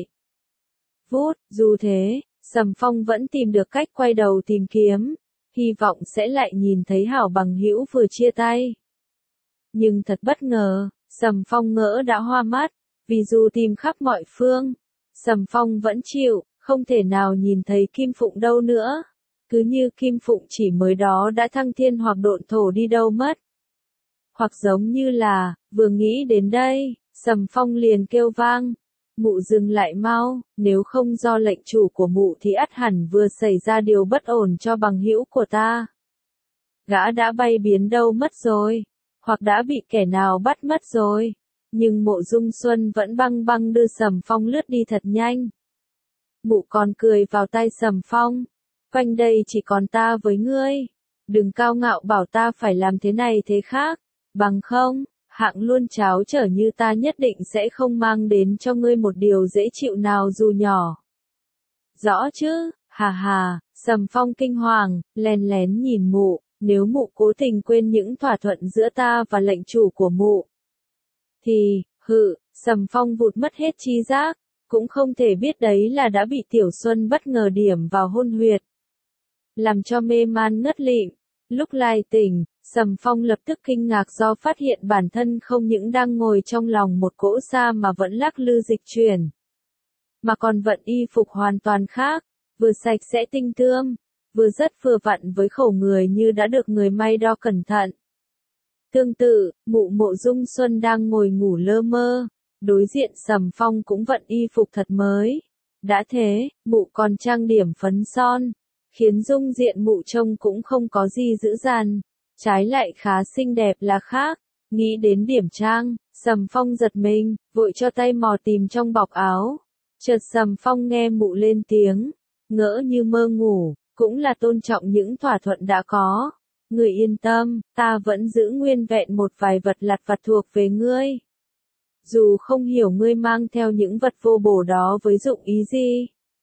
Vút, dù thế, Sầm Phong vẫn tìm được cách quay đầu tìm kiếm, hy vọng sẽ lại nhìn thấy hảo bằng hữu vừa chia tay. Nhưng thật bất ngờ, Sầm Phong ngỡ đã hoa mắt, vì dù tìm khắp mọi phương, Sầm Phong vẫn chịu, không thể nào nhìn thấy Kim Phụng đâu nữa. Cứ như Kim Phụng chỉ mới đó đã thăng thiên hoặc độn thổ đi đâu mất. Hoặc giống như là, vừa nghĩ đến đây, Sầm Phong liền kêu vang. Mụ dừng lại mau, nếu không do lệnh chủ của mụ thì ắt hẳn vừa xảy ra điều bất ổn cho bằng hữu của ta. Gã đã bay biến đâu mất rồi, hoặc đã bị kẻ nào bắt mất rồi. Nhưng Mộ Dung Xuân vẫn băng băng đưa Sầm Phong lướt đi thật nhanh. Mụ còn cười vào tai Sầm Phong. Quanh đây chỉ còn ta với ngươi. Đừng cao ngạo bảo ta phải làm thế này thế khác. Bằng không, hạng luôn cháo trở như ta nhất định sẽ không mang đến cho ngươi một điều dễ chịu nào dù nhỏ. Rõ chứ, hà hà. Sầm Phong kinh hoàng, lén lén nhìn mụ. Nếu mụ cố tình quên những thỏa thuận giữa ta và lệnh chủ của mụ, thì, hự, Sầm Phong vụt mất hết trí giác, cũng không thể biết đấy là đã bị Tiểu Xuân bất ngờ điểm vào hôn huyệt, làm cho mê man ngất lịm. Lúc lai tỉnh, Sầm Phong lập tức kinh ngạc do phát hiện bản thân không những đang ngồi trong lòng một cỗ sa mà vẫn lắc lư dịch chuyển, mà còn vận y phục hoàn toàn khác, vừa sạch sẽ tinh tươm, vừa rất vừa vặn với khẩu người như đã được người may đo cẩn thận. Tương tự, mụ Mộ Dung Xuân đang ngồi ngủ lơ mơ, đối diện Sầm Phong cũng vận y phục thật mới. Đã thế, mụ còn trang điểm phấn son, khiến dung diện mụ trông cũng không có gì dữ dằn, trái lại khá xinh đẹp là khác. Nghĩ đến điểm trang, Sầm Phong giật mình, vội cho tay mò tìm trong bọc áo. Chợt Sầm Phong nghe mụ lên tiếng, ngỡ như mơ ngủ, cũng là tôn trọng những thỏa thuận đã có. Ngươi yên tâm, ta vẫn giữ nguyên vẹn một vài vật lặt vặt thuộc về ngươi. Dù không hiểu ngươi mang theo những vật vô bổ đó với dụng ý gì.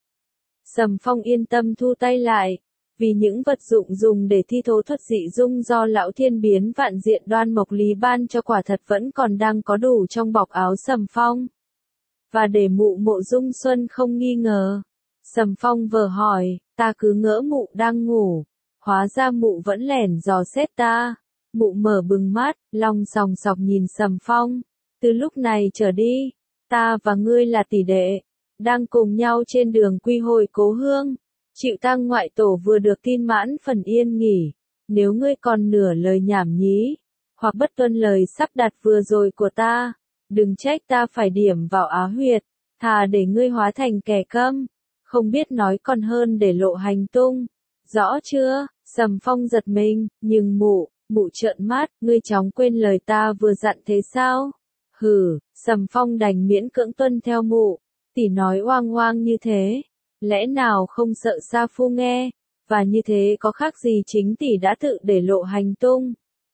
Sầm Phong yên tâm thu tay lại, vì những vật dụng dùng để thi thố thuật dị dung do lão thiên biến vạn diện Đoan Mộc Lý ban cho quả thật vẫn còn đang có đủ trong bọc áo Sầm Phong. Và để mụ Mộ Dung Xuân không nghi ngờ, Sầm Phong vờ hỏi, ta cứ ngỡ mụ đang ngủ, hóa ra mụ vẫn lẻn dò xét ta. Mụ mở bừng mắt, long sòng sọc nhìn Sầm Phong. Từ lúc này trở đi, ta và ngươi là tỷ đệ, đang cùng nhau trên đường quy hồi cố hương. Chịu tang ngoại tổ vừa được tin mãn phần yên nghỉ. Nếu ngươi còn nửa lời nhảm nhí, hoặc bất tuân lời sắp đặt vừa rồi của ta, đừng trách ta phải điểm vào á huyệt, thà để ngươi hóa thành kẻ câm, không biết nói còn hơn để lộ hành tung. Rõ chưa? Sầm Phong giật mình, nhưng mụ, mụ trợn mắt, ngươi chóng quên lời ta vừa dặn thế sao? Hừ, Sầm Phong đành miễn cưỡng tuân theo mụ, tỷ nói oang oang như thế, lẽ nào không sợ Sa Phu nghe, và như thế có khác gì chính tỷ đã tự để lộ hành tung.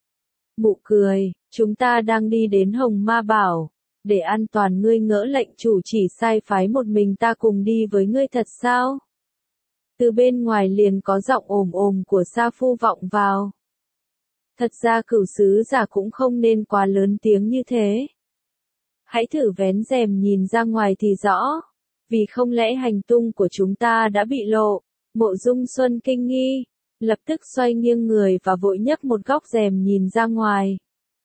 Mụ cười, chúng ta đang đi đến Hồng Ma Bảo, để an toàn ngươi ngỡ lệnh chủ chỉ sai phái một mình ta cùng đi với ngươi thật sao? Từ bên ngoài liền có giọng ồm ồm của Sa Phu vọng vào. Thật ra cửu sứ giả cũng không nên quá lớn tiếng như thế. Hãy thử vén rèm nhìn ra ngoài thì rõ, vì không lẽ hành tung của chúng ta đã bị lộ. Mộ Dung Xuân kinh nghi, lập tức xoay nghiêng người và vội nhấc một góc rèm nhìn ra ngoài.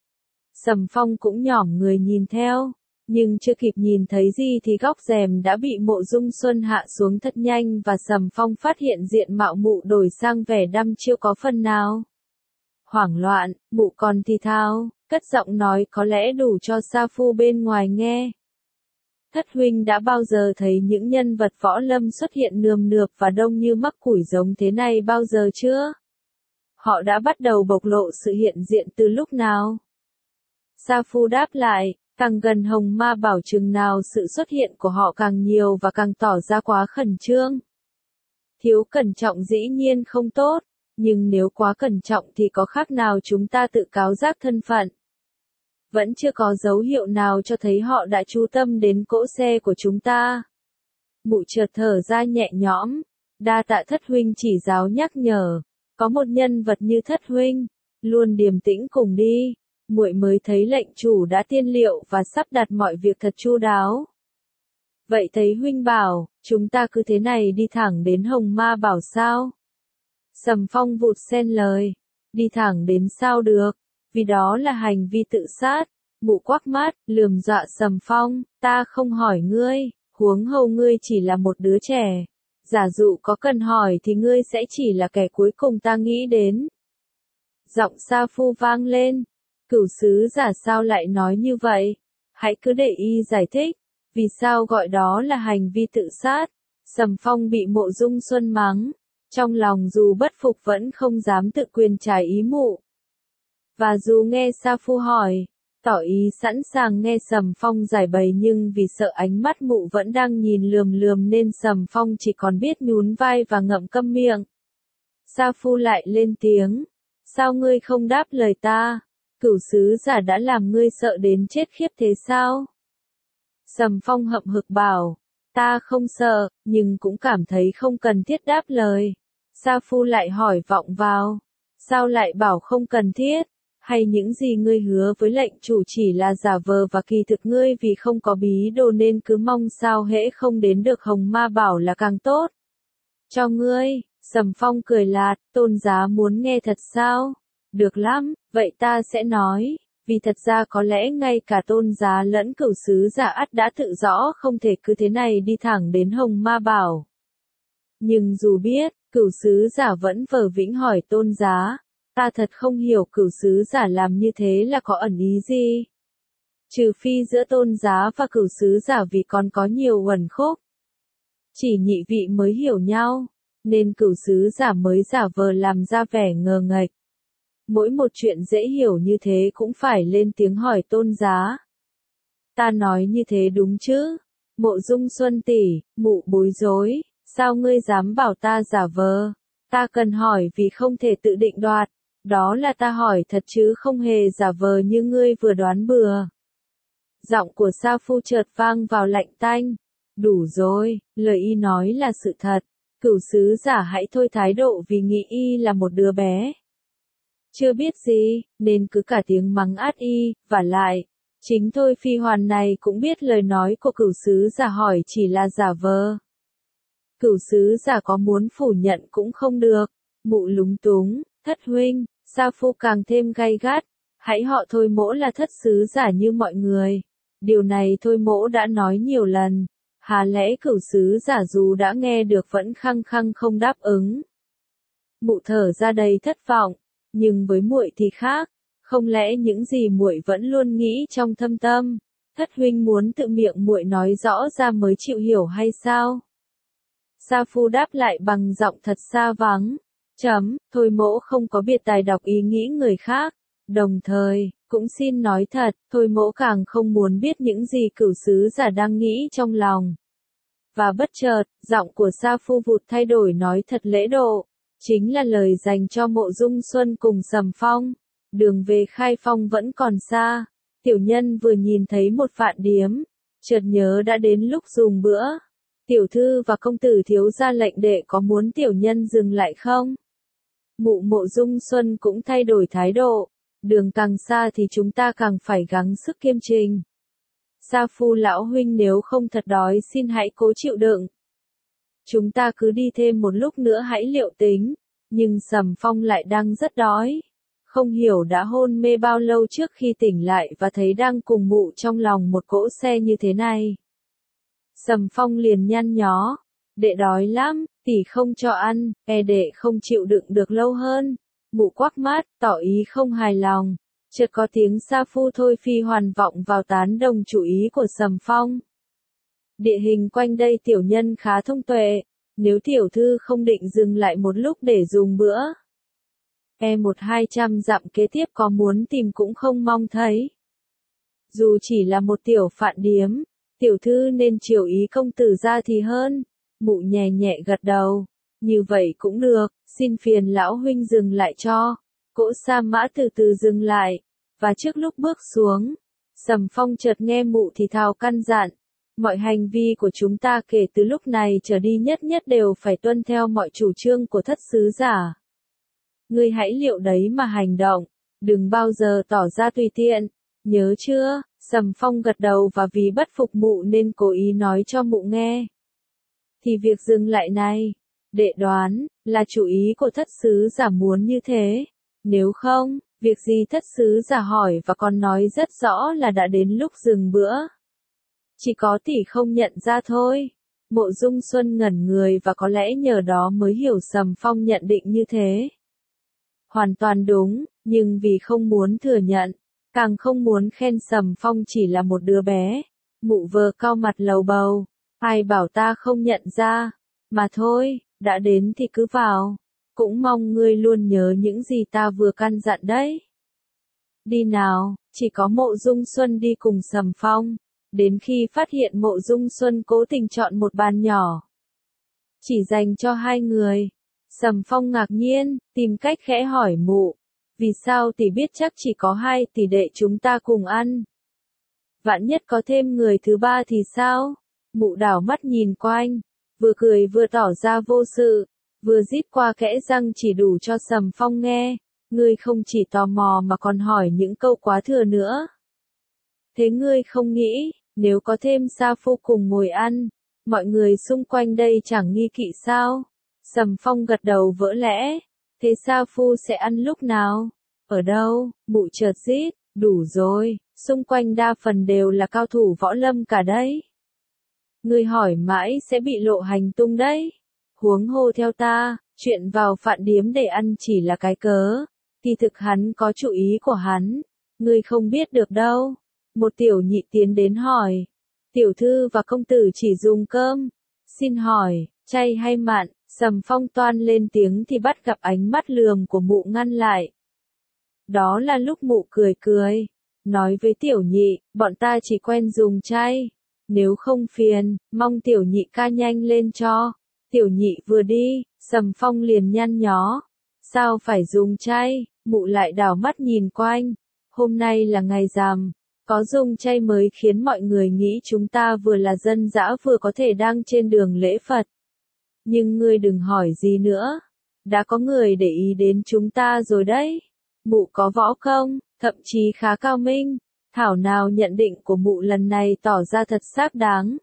Sầm Phong cũng nhỏm người nhìn theo, nhưng chưa kịp nhìn thấy gì thì góc rèm đã bị Mộ Dung Xuân hạ xuống thật nhanh và Sầm Phong phát hiện diện mạo mụ đổi sang vẻ đăm chiêu có phần nào. Hoảng loạn, mụ còn thì thào, cất giọng nói có lẽ đủ cho Sa Phu bên ngoài nghe. Thất huynh đã bao giờ thấy những nhân vật võ lâm xuất hiện nườm nượp và đông như mắc củi giống thế này bao giờ chưa? Họ đã bắt đầu bộc lộ sự hiện diện từ lúc nào? Sa Phu đáp lại, càng gần Hồng Ma Bảo chừng nào sự xuất hiện của họ càng nhiều và càng tỏ ra quá khẩn trương. Thiếu cẩn trọng dĩ nhiên không tốt, nhưng nếu quá cẩn trọng thì có khác nào chúng ta tự cáo giác thân phận. Vẫn chưa có dấu hiệu nào cho thấy họ đã chú tâm đến cỗ xe của chúng ta. Mụ chợt thở ra nhẹ nhõm, đa tạ thất huynh chỉ giáo nhắc nhở, có một nhân vật như thất huynh, luôn điềm tĩnh cùng đi, muội mới thấy lệnh chủ đã tiên liệu và sắp đặt mọi việc thật chu đáo. Vậy thấy huynh bảo, chúng ta cứ thế này đi thẳng đến Hồng Ma Bảo sao? Sầm Phong vụt xen lời, đi thẳng đến sao được, vì đó là hành vi tự sát. Mụ quắc mắt, lườm dọa Sầm Phong, ta không hỏi ngươi, huống hồ ngươi chỉ là một đứa trẻ. Giả dụ có cần hỏi thì ngươi sẽ chỉ là kẻ cuối cùng ta nghĩ đến. Giọng Sa Phu vang lên, cửu sứ giả sao lại nói như vậy? Hãy cứ để y giải thích, vì sao gọi đó là hành vi tự sát? Sầm Phong bị Mộ Dung Xuân mắng, trong lòng dù bất phục vẫn không dám tự quyền trái ý mụ. Và dù nghe Sa Phu hỏi, tỏ ý sẵn sàng nghe Sầm Phong giải bày nhưng vì sợ ánh mắt mụ vẫn đang nhìn lườm lườm nên Sầm Phong chỉ còn biết nhún vai và ngậm câm miệng. Sa Phu lại lên tiếng, sao ngươi không đáp lời ta? Cửu sứ giả đã làm ngươi sợ đến chết khiếp thế sao? Sầm Phong hậm hực bảo, ta không sợ, nhưng cũng cảm thấy không cần thiết đáp lời. Sa Phu lại hỏi vọng vào, sao lại bảo không cần thiết? Hay những gì ngươi hứa với lệnh chủ chỉ là giả vờ và kỳ thực ngươi vì không có bí đồ nên cứ mong sao hễ không đến được Hồng Ma Bảo là càng tốt? Cho ngươi, Sầm Phong cười lạt, tôn giá muốn nghe thật sao? Được lắm, vậy ta sẽ nói, vì thật ra có lẽ ngay cả tôn giá lẫn cửu sứ giả ắt đã tự rõ không thể cứ thế này đi thẳng đến Hồng Ma Bảo. Nhưng dù biết, cửu sứ giả vẫn vờ vĩnh hỏi tôn giá, ta thật không hiểu cửu sứ giả làm như thế là có ẩn ý gì. Trừ phi giữa tôn giá và cửu sứ giả vì còn có nhiều uẩn khúc. Chỉ nhị vị mới hiểu nhau, nên cửu sứ giả mới giả vờ làm ra vẻ ngờ nghệch. Mỗi một chuyện dễ hiểu như thế cũng phải lên tiếng hỏi tôn giá. Ta nói như thế đúng chứ? Mộ Dung Xuân tỷ, mụ bối rối, sao ngươi dám bảo ta giả vờ? Ta cần hỏi vì không thể tự định đoạt, đó là ta hỏi thật chứ không hề giả vờ như ngươi vừa đoán bừa. Giọng của Sa Phu chợt vang vào lạnh tanh. Đủ rồi, lời y nói là sự thật, cửu sứ giả hãy thôi thái độ vì nghĩ y là một đứa bé. Chưa biết gì, nên cứ cả tiếng mắng át y, và lại, chính Thôi Phi Hoàn này cũng biết lời nói của cửu sứ giả hỏi chỉ là giả vờ. Cửu sứ giả có muốn phủ nhận cũng không được, mụ lúng túng, thất huynh, Sa Phu càng thêm gay gắt, hãy họ Thôi mỗ là thất sứ giả như mọi người. Điều này Thôi mỗ đã nói nhiều lần, hà lẽ cửu sứ giả dù đã nghe được vẫn khăng khăng không đáp ứng. Mụ thở ra đầy thất vọng. Nhưng với muội thì khác, không lẽ những gì muội vẫn luôn nghĩ trong thâm tâm, thất huynh muốn tự miệng muội nói rõ ra mới chịu hiểu hay sao? Sa Phu đáp lại bằng giọng thật xa vắng, chấm, Thôi mỗ không có biệt tài đọc ý nghĩ người khác, đồng thời, cũng xin nói thật, Thôi mỗ càng không muốn biết những gì cửu sứ giả đang nghĩ trong lòng. Và bất chợt, giọng của Sa Phu vụt thay đổi nói thật lễ độ. Chính là lời dành cho Mộ Dung Xuân cùng Sầm Phong. Đường về Khai Phong vẫn còn xa. Tiểu nhân vừa nhìn thấy một phạn điếm, chợt nhớ đã đến lúc dùng bữa. Tiểu thư và công tử thiếu gia lệnh đệ có muốn tiểu nhân dừng lại không? Mụ Mộ Dung Xuân cũng thay đổi thái độ. Đường càng xa thì chúng ta càng phải gắng sức kiêm trình. Sa Phu lão huynh nếu không thật đói xin hãy cố chịu đựng. Chúng ta cứ đi thêm một lúc nữa hãy liệu tính, nhưng Sầm Phong lại đang rất đói. Không hiểu đã hôn mê bao lâu trước khi tỉnh lại và thấy đang cùng mụ trong lòng một cỗ xe như thế này. Sầm Phong liền nhăn nhó, đệ đói lắm, tỷ không cho ăn, e đệ không chịu đựng được lâu hơn. Mụ quắc mắt, tỏ ý không hài lòng, chợt có tiếng Sa Phu Thôi Phi Hoàn vọng vào tán đồng chủ ý của Sầm Phong. Địa hình quanh đây tiểu nhân khá thông tuệ, nếu tiểu thư không định dừng lại một lúc để dùng bữa. E một hai trăm dặm kế tiếp có muốn tìm cũng không mong thấy. Dù chỉ là một tiểu phạn điếm, tiểu thư nên chiều ý công tử ra thì hơn. Mụ nhẹ nhẹ gật đầu. Như vậy cũng được, xin phiền lão huynh dừng lại cho. Cỗ sa mã từ từ dừng lại, và trước lúc bước xuống, Sầm Phong chợt nghe mụ thì thào căn dặn. Mọi hành vi của chúng ta kể từ lúc này trở đi nhất nhất đều phải tuân theo mọi chủ trương của thất sứ giả. Ngươi hãy liệu đấy mà hành động, đừng bao giờ tỏ ra tùy tiện, nhớ chưa? Sầm Phong gật đầu và vì bất phục mụ nên cố ý nói cho mụ nghe. Thì việc dừng lại này, đệ đoán, là chủ ý của thất sứ giả muốn như thế. Nếu không, việc gì thất sứ giả hỏi và còn nói rất rõ là đã đến lúc dừng bữa. Chỉ có tỷ không nhận ra thôi. Mộ Dung Xuân ngẩn người và có lẽ nhờ đó mới hiểu Sầm Phong nhận định như thế. Hoàn toàn đúng, nhưng vì không muốn thừa nhận, càng không muốn khen Sầm Phong chỉ là một đứa bé, mụ vờ cau mặt lầu bầu, ai bảo ta không nhận ra, mà thôi, đã đến thì cứ vào, cũng mong ngươi luôn nhớ những gì ta vừa căn dặn đấy. Đi nào, chỉ có Mộ Dung Xuân đi cùng Sầm Phong, đến khi phát hiện Mộ Dung Xuân cố tình chọn một bàn nhỏ, chỉ dành cho hai người. Sầm Phong ngạc nhiên, tìm cách khẽ hỏi mụ, vì sao tỷ biết chắc chỉ có hai tỷ đệ chúng ta cùng ăn? Vạn nhất có thêm người thứ ba thì sao? Mụ đảo mắt nhìn quanh, vừa cười vừa tỏ ra vô sự, vừa rít qua kẽ răng chỉ đủ cho Sầm Phong nghe, ngươi không chỉ tò mò mà còn hỏi những câu quá thừa nữa. Thế ngươi không nghĩ, nếu có thêm sa phu cùng ngồi ăn, mọi người xung quanh đây chẳng nghi kỵ sao? Sầm Phong gật đầu vỡ lẽ, thế sa phu sẽ ăn lúc nào? Ở đâu? Mụ chợt rít, đủ rồi, xung quanh đa phần đều là cao thủ võ lâm cả đấy. Ngươi hỏi mãi sẽ bị lộ hành tung đấy. Huống hồ theo ta, chuyện vào phạn điếm để ăn chỉ là cái cớ, thì thực hắn có chủ ý của hắn, ngươi không biết được đâu. Một tiểu nhị tiến đến hỏi, tiểu thư và công tử chỉ dùng cơm, xin hỏi, chay hay mặn? Sầm Phong toan lên tiếng thì bắt gặp ánh mắt lườm của mụ ngăn lại. Đó là lúc mụ cười cười, nói với tiểu nhị, bọn ta chỉ quen dùng chay, nếu không phiền, mong tiểu nhị ca nhanh lên cho. Tiểu nhị vừa đi, Sầm Phong liền nhăn nhó, sao phải dùng chay? Mụ lại đảo mắt nhìn quanh, hôm nay là ngày rằm, có dùng chay mới khiến mọi người nghĩ chúng ta vừa là dân dã vừa có thể đang trên đường lễ Phật. Nhưng ngươi đừng hỏi gì nữa, đã có người để ý đến chúng ta rồi đấy. Mụ có võ công, thậm chí khá cao minh, thảo nào nhận định của mụ lần này tỏ ra thật xác đáng.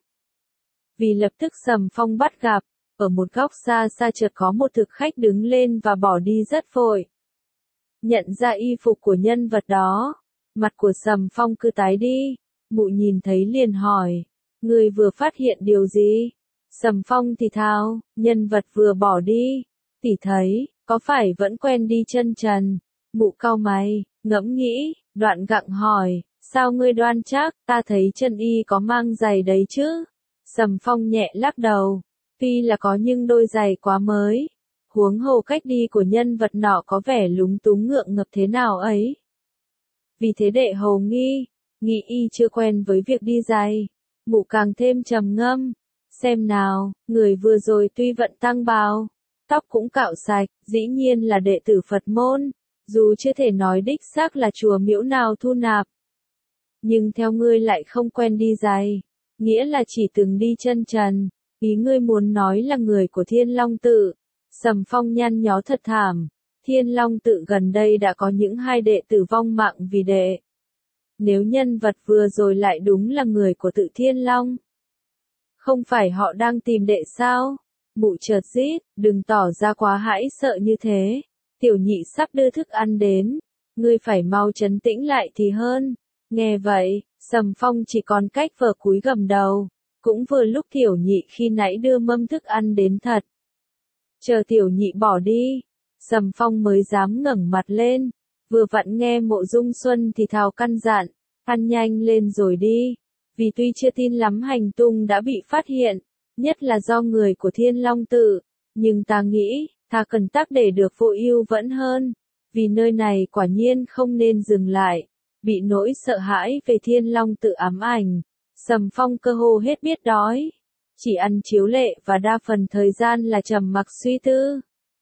Vì lập tức Sầm Phong bắt gặp, ở một góc xa xa chợt có một thực khách đứng lên và bỏ đi rất vội. Nhận ra y phục của nhân vật đó, mặt của Sầm Phong cứ tái đi, mụ nhìn thấy liền hỏi, ngươi vừa phát hiện điều gì? Sầm Phong thì thào, nhân vật vừa bỏ đi, tỷ thấy, có phải vẫn quen đi chân trần? Mụ cau mày, ngẫm nghĩ, đoạn gặng hỏi, sao ngươi đoan chắc, ta thấy chân y có mang giày đấy chứ? Sầm Phong nhẹ lắc đầu, tuy là có nhưng đôi giày quá mới, huống hồ cách đi của nhân vật nọ có vẻ lúng túng ngượng ngập thế nào ấy. Vì thế đệ hầu nghi, nghĩ y chưa quen với việc đi giày, mụ càng thêm trầm ngâm. Xem nào, người vừa rồi tuy vận tăng bào, tóc cũng cạo sạch, dĩ nhiên là đệ tử Phật môn, dù chưa thể nói đích xác là chùa miễu nào thu nạp. Nhưng theo ngươi lại không quen đi giày, nghĩa là chỉ từng đi chân trần, ý ngươi muốn nói là người của Thiên Long Tự. Sầm Phong nhăn nhó thật thảm, Thiên Long Tự gần đây đã có những hai đệ tử vong mạng vì đệ. Nếu nhân vật vừa rồi lại đúng là người của tự Thiên Long, không phải họ đang tìm đệ sao? Mụ chợt rít, đừng tỏ ra quá hãi sợ như thế. Tiểu nhị sắp đưa thức ăn đến, ngươi phải mau trấn tĩnh lại thì hơn. Nghe vậy, Sầm Phong chỉ còn cách vờ cúi gầm đầu, cũng vừa lúc tiểu nhị khi nãy đưa mâm thức ăn đến thật. Chờ tiểu nhị bỏ đi, Sầm Phong mới dám ngẩng mặt lên, vừa vặn nghe Mộ Dung Xuân thì thào căn dặn, ăn nhanh lên rồi đi. Vì tuy chưa tin lắm hành tung đã bị phát hiện, nhất là do người của Thiên Long Tự, nhưng ta nghĩ, ta cần tác để được vô ưu vẫn hơn. vì nơi này quả nhiên không nên dừng lại. Bị nỗi sợ hãi về Thiên Long tự ám ảnh, Sầm Phong cơ hồ hết biết đói. Chỉ ăn chiếu lệ và đa phần thời gian là trầm mặc suy tư.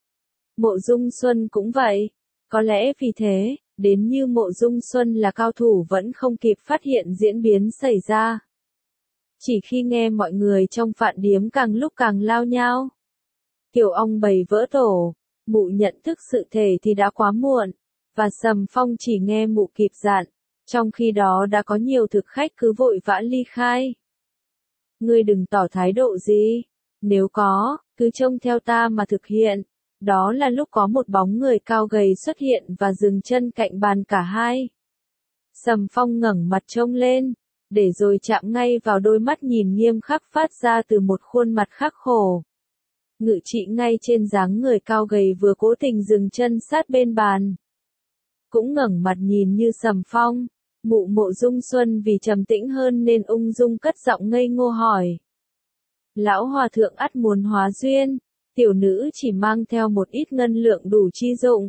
Mộ Dung Xuân cũng vậy. Có lẽ vì thế, đến như Mộ Dung Xuân là cao thủ vẫn không kịp phát hiện diễn biến xảy ra. Chỉ khi nghe mọi người trong phạn điếm càng lúc càng lao nhao. Kiểu ong bầy vỡ tổ, mụ nhận thức sự thể thì đã quá muộn, và Sầm Phong chỉ nghe mụ kịp dặn, trong khi đó đã có nhiều thực khách cứ vội vã ly khai. Ngươi đừng tỏ thái độ gì, nếu có, cứ trông theo ta mà thực hiện. Đó là lúc có một bóng người cao gầy xuất hiện và dừng chân cạnh bàn cả hai. Sầm Phong ngẩng mặt trông lên, để rồi chạm ngay vào đôi mắt nhìn nghiêm khắc phát ra từ một khuôn mặt khắc khổ. Ngự trị ngay trên dáng người cao gầy vừa cố tình dừng chân sát bên bàn. Cũng ngẩng mặt nhìn như Sầm Phong, mụ Mộ Dung Xuân vì trầm tĩnh hơn nên ung dung cất giọng ngây ngô hỏi. Lão hòa thượng ắt muốn hóa duyên, tiểu nữ chỉ mang theo một ít ngân lượng đủ chi dụng.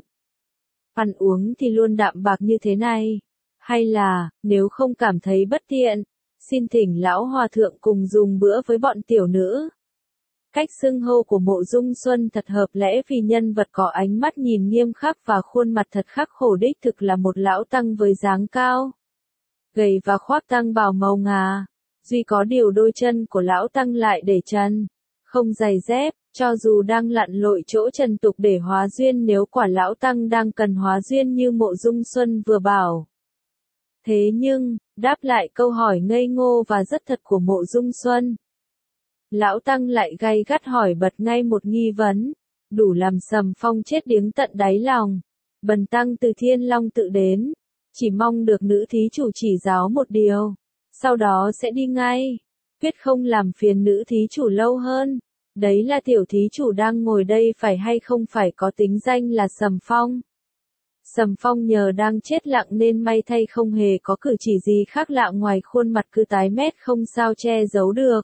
Ăn uống thì luôn đạm bạc như thế này. Hay là, nếu không cảm thấy bất tiện, xin thỉnh lão hòa thượng cùng dùng bữa với bọn tiểu nữ. Cách xưng hô của Mộ Dung Xuân thật hợp lẽ vì nhân vật có ánh mắt nhìn nghiêm khắc và khuôn mặt thật khắc khổ đích thực là một lão tăng với dáng cao, gầy và khoác tăng bào màu ngà. Duy có điều đôi chân của lão tăng lại để trần, không giày dép, cho dù đang lặn lội chỗ trần tục để hóa duyên nếu quả lão tăng đang cần hóa duyên như Mộ Dung Xuân vừa bảo. Thế nhưng, đáp lại câu hỏi ngây ngô và rất thật của Mộ Dung Xuân, lão tăng lại gay gắt hỏi bật ngay một nghi vấn, đủ làm Sầm Phong chết điếng tận đáy lòng. Bần tăng từ Thiên Long tự đến, chỉ mong được nữ thí chủ chỉ giáo một điều, sau đó sẽ đi ngay, quyết không làm phiền nữ thí chủ lâu hơn. Đấy là tiểu thí chủ đang ngồi đây phải hay không phải có tính danh là Sầm Phong. Sầm Phong nhờ đang chết lặng nên may thay không hề có cử chỉ gì khác lạ ngoài khuôn mặt cứ tái mét không sao che giấu được.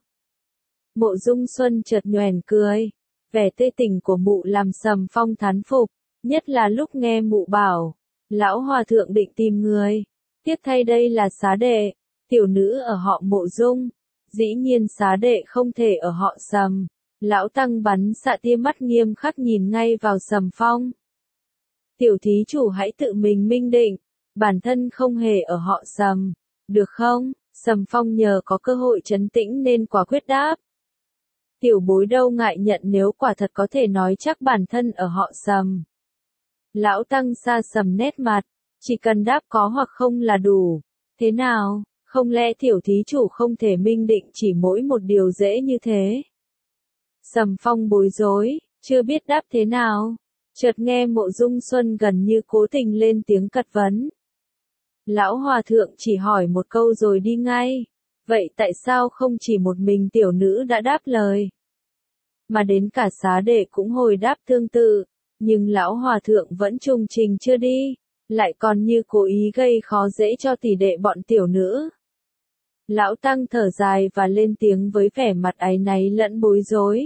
Mộ Dung Xuân chợt nhoẻn cười, vẻ tê tỉnh của mụ làm Sầm Phong thán phục, nhất là lúc nghe mụ bảo, lão hòa thượng định tìm người. Tiếc thay đây là xá đệ, tiểu nữ ở họ Mộ Dung, dĩ nhiên xá đệ không thể ở họ Sầm. Lão tăng bắn xạ tia mắt nghiêm khắc nhìn ngay vào Sầm Phong. Tiểu thí chủ hãy tự mình minh định, bản thân không hề ở họ Sầm, được không? Sầm Phong nhờ có cơ hội trấn tĩnh nên quả quyết đáp. Tiểu bối đâu ngại nhận nếu quả thật có thể nói chắc bản thân ở họ Sầm. Lão tăng xa sầm nét mặt, chỉ cần đáp có hoặc không là đủ. Thế nào, không lẽ tiểu thí chủ không thể minh định chỉ mỗi một điều dễ như thế? Sầm Phong bối rối, chưa biết đáp thế nào. Chợt nghe Mộ Dung Xuân gần như cố tình lên tiếng cật vấn. Lão hòa thượng chỉ hỏi một câu rồi đi ngay. Vậy tại sao không chỉ một mình tiểu nữ đã đáp lời, mà đến cả xá đệ cũng hồi đáp tương tự, nhưng lão hòa thượng vẫn trùng trình chưa đi, lại còn như cố ý gây khó dễ cho tỷ đệ bọn tiểu nữ. Lão tăng thở dài và lên tiếng với vẻ mặt áy náy lẫn bối rối.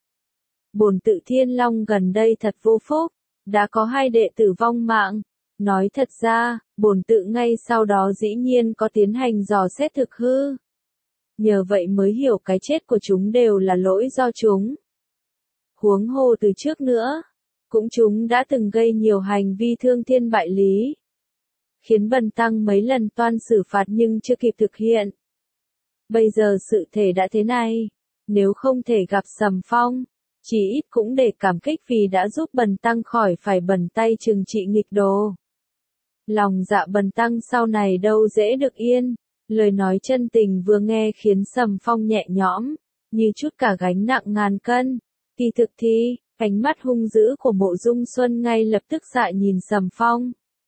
Bổn tự Thiên Long gần đây thật vô phúc, đã có hai đệ tử vong mạng. Nói thật ra, bổn tự ngay sau đó dĩ nhiên có tiến hành dò xét thực hư. Nhờ vậy mới hiểu cái chết của chúng đều là lỗi do chúng. Huống hồ từ trước nữa, cũng chúng đã từng gây nhiều hành vi thương thiên bại lý, khiến bần tăng mấy lần toan xử phạt nhưng chưa kịp thực hiện. Bây giờ sự thể đã thế này, nếu không thể gặp Sầm Phong, chỉ ít cũng để cảm kích vì đã giúp bần tăng khỏi phải bẩn tay trừng trị nghịch đồ. Lòng dạ bần tăng sau này đâu dễ được yên. Lời nói chân tình vừa nghe khiến Sầm Phong nhẹ nhõm, như chút cả gánh nặng ngàn cân. Kỳ thực thì, ánh mắt hung dữ của Mộ Dung Xuân ngay lập tức dại nhìn Sầm Phong.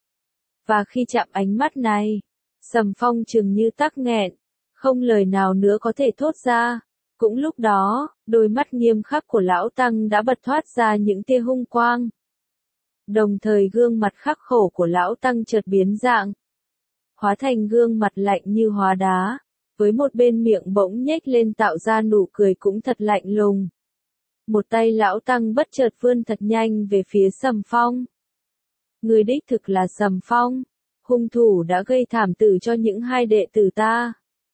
Và khi chạm ánh mắt này, Sầm Phong chừng như tắc nghẹn, không lời nào nữa có thể thốt ra. Cũng lúc đó, đôi mắt nghiêm khắc của lão tăng đã bật thoát ra những tia hung quang. Đồng thời gương mặt khắc khổ của lão tăng chợt biến dạng, hóa thành gương mặt lạnh như hóa đá, với một bên miệng bỗng nhếch lên tạo ra nụ cười cũng thật lạnh lùng. Một tay lão tăng bất chợt vươn thật nhanh về phía Sầm Phong. Người đích thực là Sầm Phong, hung thủ đã gây thảm tử cho những hai đệ tử ta.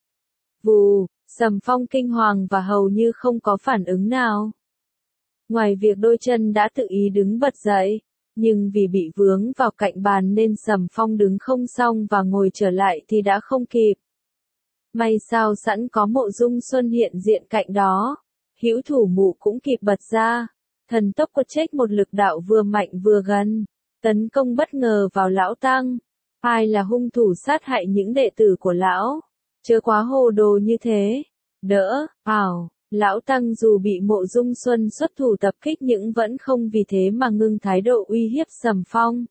Vù, Sầm Phong kinh hoàng và hầu như không có phản ứng nào. Ngoài việc đôi chân đã tự ý đứng bật dậy, nhưng vì bị vướng vào cạnh bàn nên Sầm Phong đứng không xong và ngồi trở lại thì đã không kịp. May sao sẵn có Mộ Dung Xuân hiện diện cạnh đó, hữu thủ mụ cũng kịp bật ra, thần tốc quật trách một lực đạo vừa mạnh vừa gần, tấn công bất ngờ vào lão tăng. Ai là hung thủ sát hại những đệ tử của lão? Chớ quá hồ đồ như thế. Đỡ, ảo, lão tăng dù bị Mộ Dung Xuân xuất thủ tập kích nhưng vẫn không vì thế mà ngưng thái độ uy hiếp Sầm Phong.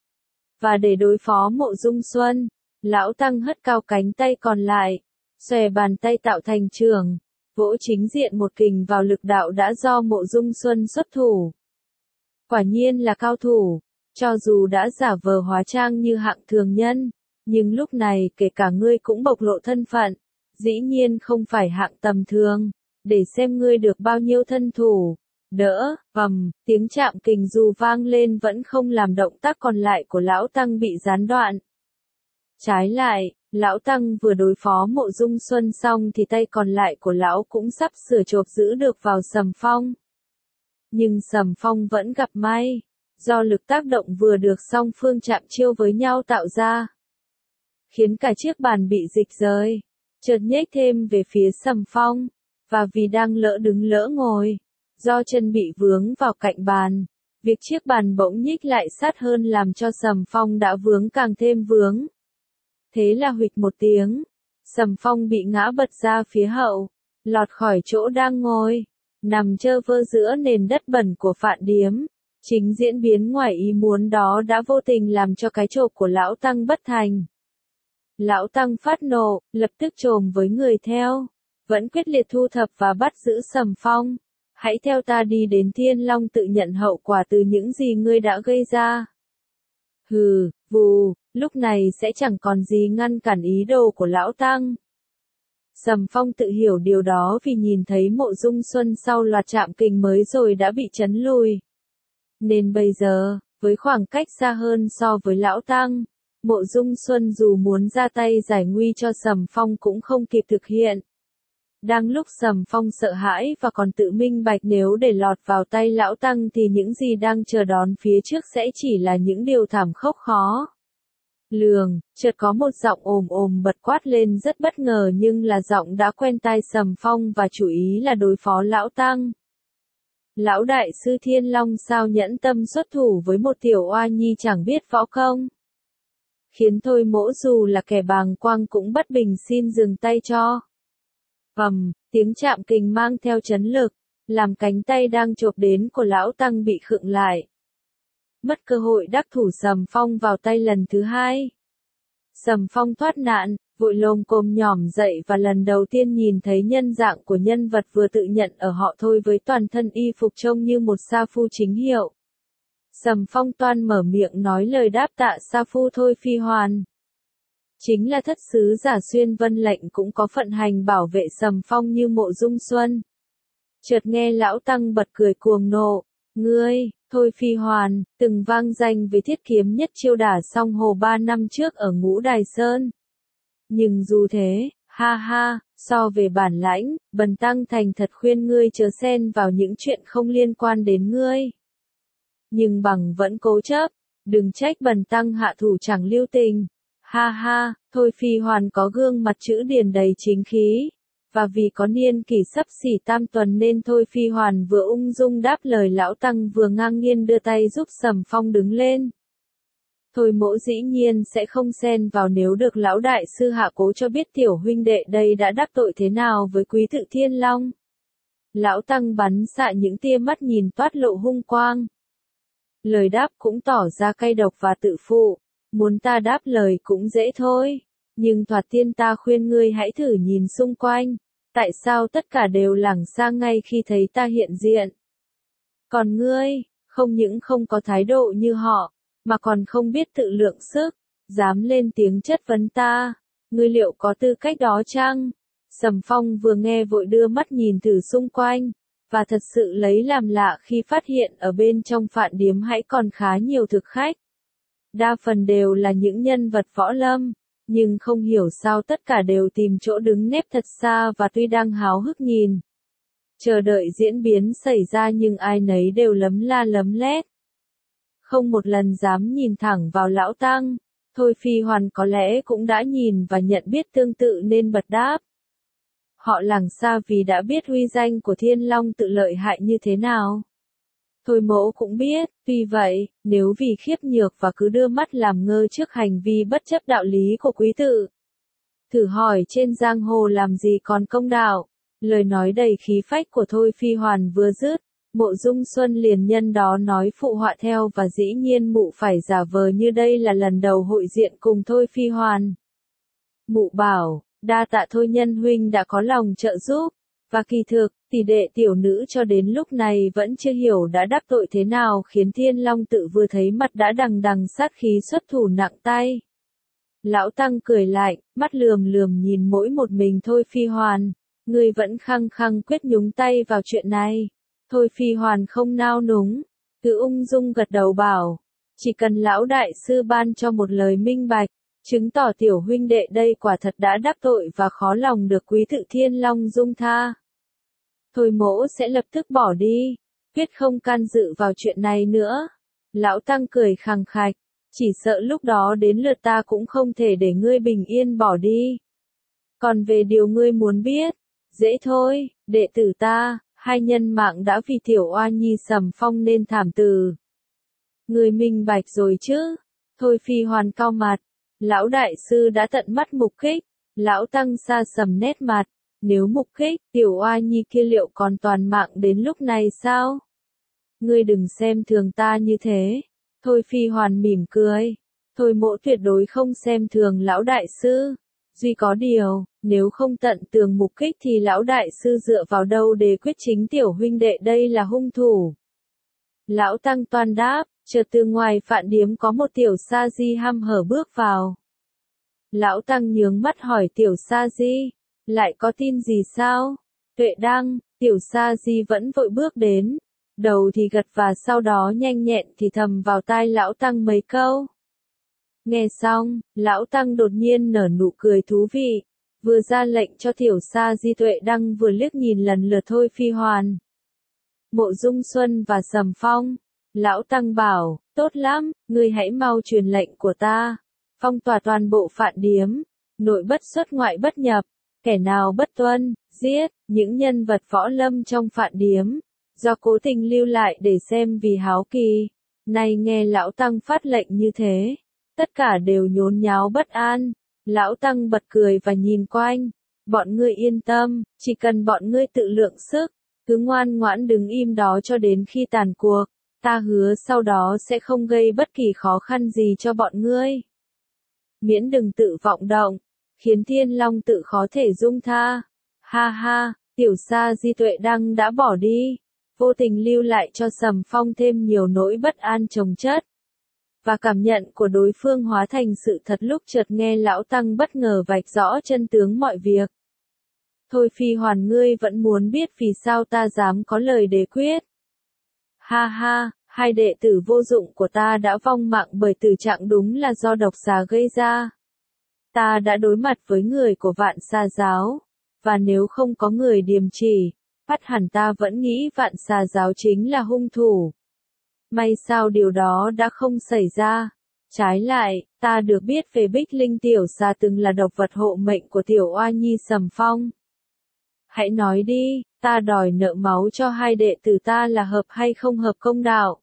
Và để đối phó Mộ Dung Xuân, lão tăng hất cao cánh tay còn lại, xòe bàn tay tạo thành trường, vỗ chính diện một kình vào lực đạo đã do Mộ Dung Xuân xuất thủ. Quả nhiên là cao thủ, cho dù đã giả vờ hóa trang như hạng thường nhân, nhưng lúc này kể cả ngươi cũng bộc lộ thân phận, dĩ nhiên không phải hạng tầm thường, để xem ngươi được bao nhiêu thân thủ. Đỡ, ầm, tiếng chạm kình dù vang lên vẫn không làm động tác còn lại của lão tăng bị gián đoạn. Trái lại, lão tăng vừa đối phó Mộ Dung Xuân xong thì tay còn lại của lão cũng sắp sửa chộp giữ được vào Sầm Phong. Nhưng Sầm Phong vẫn gặp may, do lực tác động vừa được song phương chạm chiêu với nhau tạo ra, khiến cả chiếc bàn bị dịch rời, chợt nhếch thêm về phía Sầm Phong, và vì đang lỡ đứng lỡ ngồi, do chân bị vướng vào cạnh bàn, việc chiếc bàn bỗng nhích lại sát hơn làm cho Sầm Phong đã vướng càng thêm vướng. Thế là huỵch một tiếng, Sầm Phong bị ngã bật ra phía hậu, lọt khỏi chỗ đang ngồi, nằm chơ vơ giữa nền đất bẩn của Phạn Điếm. Chính diễn biến ngoài ý muốn đó đã vô tình làm cho cái chộp của lão tăng bất thành. Lão tăng phát nộ, lập tức chồm với người theo, vẫn quyết liệt thu thập và bắt giữ Sầm Phong. Hãy theo ta đi đến Thiên Long tự nhận hậu quả từ những gì ngươi đã gây ra. Hừ, vù, lúc này sẽ chẳng còn gì ngăn cản ý đồ của lão tăng. Sầm Phong tự hiểu điều đó vì nhìn thấy Mộ Dung Xuân sau loạt chạm kình mới rồi đã bị chấn lùi. Nên bây giờ, với khoảng cách xa hơn so với lão tăng, Mộ Dung Xuân dù muốn ra tay giải nguy cho Sầm Phong cũng không kịp thực hiện. Đang lúc Sầm Phong sợ hãi và còn tự minh bạch nếu để lọt vào tay lão tăng thì những gì đang chờ đón phía trước sẽ chỉ là những điều thảm khốc khó lường, chợt có một giọng ồm ồm bật quát lên rất bất ngờ nhưng là giọng đã quen tai Sầm Phong và chủ ý là đối phó lão tăng. Lão đại sư Thiên Long sao nhẫn tâm xuất thủ với một tiểu oa nhi chẳng biết võ công. Khiến Thôi Mỗ dù là kẻ bàng quang cũng bất bình xin dừng tay cho. Ầm, tiếng chạm kình mang theo chấn lực, làm cánh tay đang chộp đến của lão tăng bị khựng lại. Mất cơ hội đắc thủ Sầm Phong vào tay lần thứ hai. Sầm Phong thoát nạn, vội lồm cồm nhỏm dậy và lần đầu tiên nhìn thấy nhân dạng của nhân vật vừa tự nhận ở họ Thôi với toàn thân y phục trông như một sa phu chính hiệu. Sầm Phong toan mở miệng nói lời đáp tạ sa phu Thôi Phi Hoàn. Chính là thất sứ giả Xuyên Vân lệnh cũng có phận hành bảo vệ Sầm Phong như Mộ Dung Xuân. Chợt nghe lão tăng bật cười cuồng nộ, ngươi, Thôi Phi Hoàn, từng vang danh với thiết kiếm nhất chiêu đả song hồ ba năm trước ở Ngũ Đài Sơn. Nhưng dù thế, ha ha, so về bản lãnh, bần tăng thành thật khuyên ngươi chớ xen vào những chuyện không liên quan đến ngươi. Nhưng bằng vẫn cố chấp, đừng trách bần tăng hạ thủ chẳng lưu tình. Ha ha, Thôi Phi Hoàn có gương mặt chữ điền đầy chính khí, và vì có niên kỷ sắp xỉ tam tuần nên Thôi Phi Hoàn vừa ung dung đáp lời lão tăng vừa ngang nhiên đưa tay giúp Sầm Phong đứng lên. Thôi Mỗ dĩ nhiên sẽ không xen vào nếu được lão đại sư hạ cố cho biết tiểu huynh đệ đây đã đắc tội thế nào với quý tự Thiên Long. Lão tăng bắn xạ những tia mắt nhìn toát lộ hung quang. Lời đáp cũng tỏ ra cay độc và tự phụ, muốn ta đáp lời cũng dễ thôi, nhưng thoạt tiên ta khuyên ngươi hãy thử nhìn xung quanh, tại sao tất cả đều lảng sang ngay khi thấy ta hiện diện. Còn ngươi, không những không có thái độ như họ, mà còn không biết tự lượng sức, dám lên tiếng chất vấn ta, ngươi liệu có tư cách đó chăng? Sầm Phong vừa nghe vội đưa mắt nhìn thử xung quanh, và thật sự lấy làm lạ khi phát hiện ở bên trong Phạn Điếm hãy còn khá nhiều thực khách. Đa phần đều là những nhân vật võ lâm, nhưng không hiểu sao tất cả đều tìm chỗ đứng nép thật xa và tuy đang háo hức nhìn, chờ đợi diễn biến xảy ra nhưng ai nấy đều lấm la lấm lét. Không một lần dám nhìn thẳng vào lão Tăng. Thôi Phi Hoàn có lẽ cũng đã nhìn và nhận biết tương tự nên bật đáp. Họ làng xa vì đã biết uy danh của Thiên Long tự lợi hại như thế nào. Thôi mỗ cũng biết, tuy vậy, nếu vì khiếp nhược và cứ đưa mắt làm ngơ trước hành vi bất chấp đạo lý của quý tự. Thử hỏi trên giang hồ làm gì còn công đạo. Lời nói đầy khí phách của Thôi Phi Hoàn vừa dứt, Mộ Dung Xuân liền nhân đó nói phụ họa theo và dĩ nhiên mụ phải giả vờ như đây là lần đầu hội diện cùng Thôi Phi Hoàn. Mụ bảo, đa tạ Thôi nhân huynh đã có lòng trợ giúp, và kỳ thực, tỷ đệ tiểu nữ cho đến lúc này vẫn chưa hiểu đã đắc tội thế nào khiến Thiên Long tự vừa thấy mặt đã đằng đằng sát khí xuất thủ nặng tay. Lão Tăng cười lại, mắt lườm lườm nhìn mỗi một mình Thôi Phi Hoàn, người vẫn khăng khăng quyết nhúng tay vào chuyện này. Thôi Phi Hoàn không nao núng, cứ ung dung gật đầu bảo, chỉ cần lão đại sư ban cho một lời minh bạch, chứng tỏ tiểu huynh đệ đây quả thật đã đắc tội và khó lòng được quý tự Thiên Long dung tha. Thôi mỗ sẽ lập tức bỏ đi, quyết không can dự vào chuyện này nữa. Lão Tăng cười khằng khạch, chỉ sợ lúc đó đến lượt ta cũng không thể để ngươi bình yên bỏ đi. Còn về điều ngươi muốn biết, dễ thôi, đệ tử ta, hai nhân mạng đã vì tiểu oa nhi Sầm Phong nên thảm từ. Ngươi minh bạch rồi chứ? Thôi Phi Hoàn cau mặt, lão đại sư đã tận mắt mục kích, lão Tăng xa sầm nét mặt, nếu mục kích, tiểu oa nhi kia liệu còn toàn mạng đến lúc này sao? Ngươi đừng xem thường ta như thế. Thôi Phi Hoàn mỉm cười, thôi mỗ tuyệt đối không xem thường lão đại sư. Duy có điều, nếu không tận tường mục kích thì lão đại sư dựa vào đâu để quyết chính tiểu huynh đệ đây là hung thủ. Lão Tăng toan đáp, chợt từ ngoài phạn điếm có một tiểu sa di hăm hở bước vào. Lão Tăng nhướng mắt hỏi tiểu sa di, lại có tin gì sao? Tuệ Đăng, tiểu sa di vẫn vội bước đến, đầu thì gật và sau đó nhanh nhẹn thì thầm vào tai lão Tăng mấy câu. Nghe xong, lão Tăng đột nhiên nở nụ cười thú vị, vừa ra lệnh cho tiểu sa di Tuệ Đăng vừa liếc nhìn lần lượt Thôi Phi Hoàn, Mộ Dung Xuân và Sầm Phong. Lão Tăng bảo, tốt lắm, ngươi hãy mau truyền lệnh của ta, phong tỏa toàn bộ phạn điếm, nội bất xuất ngoại bất nhập, kẻ nào bất tuân, giết, những nhân vật võ lâm trong phạn điếm, do cố tình lưu lại để xem vì háo kỳ. Nay nghe lão Tăng phát lệnh như thế, tất cả đều nhốn nháo bất an. Lão Tăng bật cười và nhìn quanh, bọn ngươi yên tâm, chỉ cần bọn ngươi tự lượng sức, cứ ngoan ngoãn đứng im đó cho đến khi tàn cuộc, ta hứa sau đó sẽ không gây bất kỳ khó khăn gì cho bọn ngươi. Miễn đừng tự vọng động, khiến Thiên Long tự khó thể dung tha. Ha ha, tiểu sa di Tuệ Đăng đã bỏ đi, vô tình lưu lại cho Sầm Phong thêm nhiều nỗi bất an chồng chất. Và cảm nhận của đối phương hóa thành sự thật lúc chợt nghe lão Tăng bất ngờ vạch rõ chân tướng mọi việc. Thôi Phi Hoàn, ngươi vẫn muốn biết vì sao ta dám có lời đề quyết. Ha ha, hai đệ tử vô dụng của ta đã vong mạng bởi tử trạng đúng là do độc xà gây ra. Ta đã đối mặt với người của Vạn Xà Giáo, và nếu không có người điềm chỉ, bắt hẳn ta vẫn nghĩ Vạn Xà Giáo chính là hung thủ. May sao điều đó đã không xảy ra. Trái lại, ta được biết về Bích Linh tiểu xà từng là độc vật hộ mệnh của tiểu oa nhi Sầm Phong. Hãy nói đi, ta đòi nợ máu cho hai đệ tử ta là hợp hay không hợp công đạo.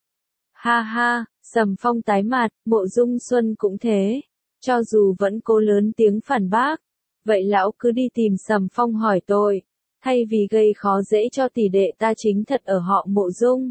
Ha ha, Sầm Phong tái mặt, Mộ Dung Xuân cũng thế. Cho dù vẫn cố lớn tiếng phản bác, vậy lão cứ đi tìm Sầm Phong hỏi tội, thay vì gây khó dễ cho tỷ đệ ta chính thật ở họ Mộ Dung.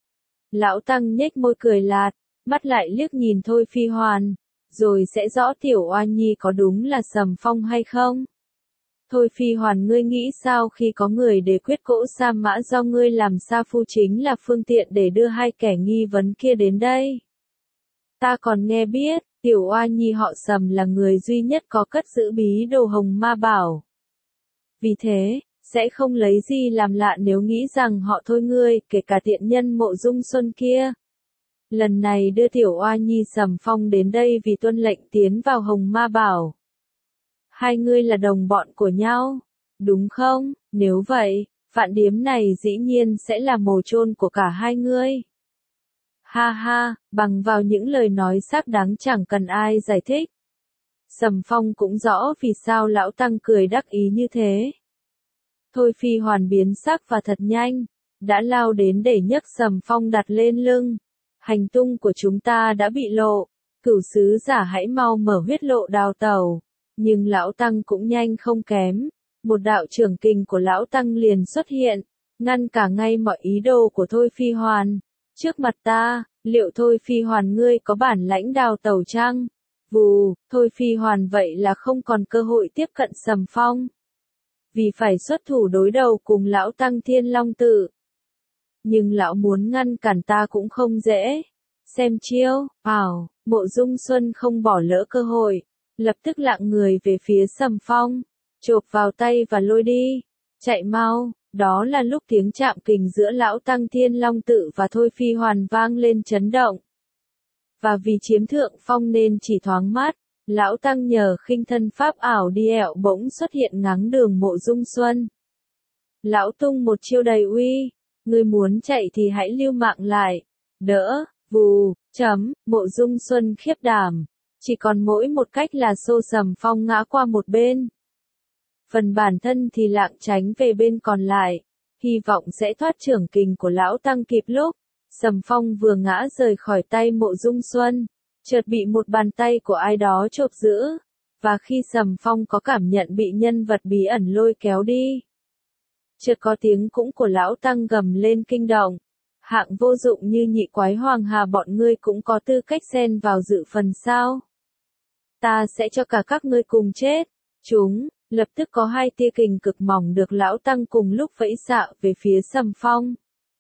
Lão Tăng nhếch môi cười lạt, mắt lại liếc nhìn Thôi Phi Hoàn, rồi sẽ rõ tiểu oa nhi có đúng là Sầm Phong hay không. Thôi Phi Hoàn, ngươi nghĩ sao khi có người để quyết cỗ sa mã do ngươi làm sa phu chính là phương tiện để đưa hai kẻ nghi vấn kia đến đây? Ta còn nghe biết, tiểu oa nhi họ Sầm là người duy nhất có cất giữ bí đồ hồng ma bảo. Vì thế, sẽ không lấy gì làm lạ nếu nghĩ rằng họ Thôi ngươi, kể cả tiện nhân Mộ Dung Xuân kia, Lần này đưa tiểu oa nhi Sầm Phong đến đây vì tuân lệnh tiến vào Hồng Ma Bảo. Hai ngươi là đồng bọn của nhau, đúng không? Nếu vậy, vạn điếm này dĩ nhiên sẽ là mồ chôn của cả hai ngươi. Ha ha, bằng vào những lời nói xác đáng chẳng cần ai giải thích. Sầm Phong cũng rõ vì sao lão tăng cười đắc ý như thế. Thôi Phi Hoàn biến sắc và thật nhanh, đã lao đến để nhấc Sầm Phong đặt lên lưng. Hành tung của chúng ta đã bị lộ, cửu sứ giả hãy mau mở huyết lộ đào tẩu. Nhưng lão tăng cũng nhanh không kém, một đạo trưởng kình của lão tăng liền xuất hiện, ngăn cả ngay mọi ý đồ của Thôi Phi Hoàn. Trước mặt ta, liệu Thôi Phi Hoàn ngươi có bản lãnh đào tẩu chăng? Vù, Thôi Phi Hoàn vậy là không còn cơ hội tiếp cận Sầm Phong. Vì phải xuất thủ đối đầu cùng lão tăng Thiên Long Tự. Nhưng lão muốn ngăn cản ta cũng không dễ. Xem chiêu, ảo, Mộ Dung Xuân không bỏ lỡ cơ hội, lập tức lạng người về phía Sầm Phong, chộp vào tay và lôi đi. Chạy mau, đó là lúc tiếng chạm kình giữa lão tăng Thiên Long Tự và Thôi Phi Hoàn vang lên chấn động. Và vì chiếm thượng phong nên chỉ thoáng mát, lão tăng nhờ khinh thân pháp ảo đi ẹo bỗng xuất hiện ngáng đường Mộ Dung Xuân. Lão tung một chiêu đầy uy, ngươi muốn chạy thì hãy lưu mạng lại. Đỡ, vù, chấm, Mộ Dung Xuân khiếp đảm, chỉ còn mỗi một cách là xô Sầm Phong ngã qua một bên. Phần bản thân thì lạng tránh về bên còn lại, hy vọng sẽ thoát trưởng kình của lão tăng kịp lúc. Sầm Phong vừa ngã rời khỏi tay Mộ Dung Xuân, chợt bị một bàn tay của ai đó chộp giữ, và khi Sầm Phong có cảm nhận bị nhân vật bí ẩn lôi kéo đi, chợt có tiếng cũng của lão tăng gầm lên kinh động. Hạng vô dụng như Nhị Quái Hoàng Hà bọn ngươi cũng có tư cách xen vào dự phần sao? Ta sẽ cho cả các ngươi cùng chết. Chúng, lập tức có hai tia kình cực mỏng được lão tăng cùng lúc vẫy xạ về phía Sầm Phong.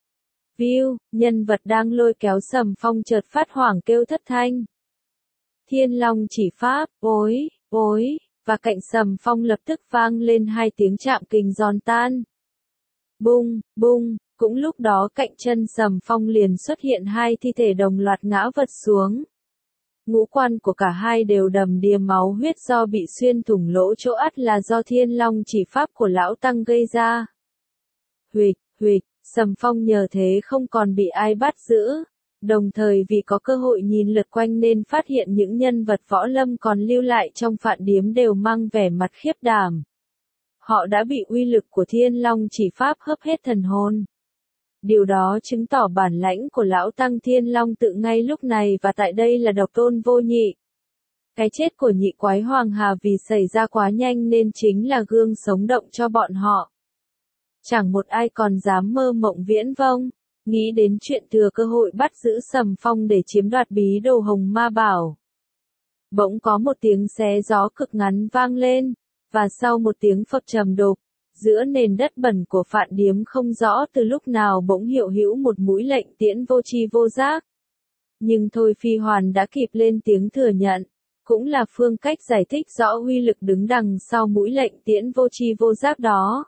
View, nhân vật đang lôi kéo Sầm Phong chợt phát hoảng kêu thất thanh. Thiên Long chỉ pháp, ối, ối, và cạnh Sầm Phong lập tức vang lên hai tiếng chạm kình giòn tan. Bung, bung, cũng lúc đó cạnh chân Sầm Phong liền xuất hiện hai thi thể đồng loạt ngã vật xuống. Ngũ quan của cả hai đều đầm đìa máu huyết do bị xuyên thủng lỗ chỗ ắt là do Thiên Long chỉ pháp của lão tăng gây ra. Huỵch, huỵch, Sầm Phong nhờ thế không còn bị ai bắt giữ, đồng thời vì có cơ hội nhìn lượt quanh nên phát hiện những nhân vật võ lâm còn lưu lại trong phạn điếm đều mang vẻ mặt khiếp đảm. Họ đã bị uy lực của Thiên Long chỉ pháp hấp hết thần hồn. Điều đó chứng tỏ bản lãnh của lão tăng Thiên Long Tự ngay lúc này và tại đây là độc tôn vô nhị. Cái chết của Nhị Quái Hoàng Hà vì xảy ra quá nhanh nên chính là gương sống động cho bọn họ. Chẳng một ai còn dám mơ mộng viễn vông, nghĩ đến chuyện thừa cơ hội bắt giữ Sầm Phong để chiếm đoạt bí đồ Hồng Ma Bảo. Bỗng có một tiếng xé gió cực ngắn vang lên, và sau một tiếng phập trầm đục, giữa nền đất bẩn của phạn điếm không rõ từ lúc nào bỗng hiệu hữu một mũi lệnh tiễn vô tri vô giác. Nhưng Thôi Phi Hoàn đã kịp lên tiếng thừa nhận, cũng là phương cách giải thích rõ uy lực đứng đằng sau mũi lệnh tiễn vô tri vô giác đó.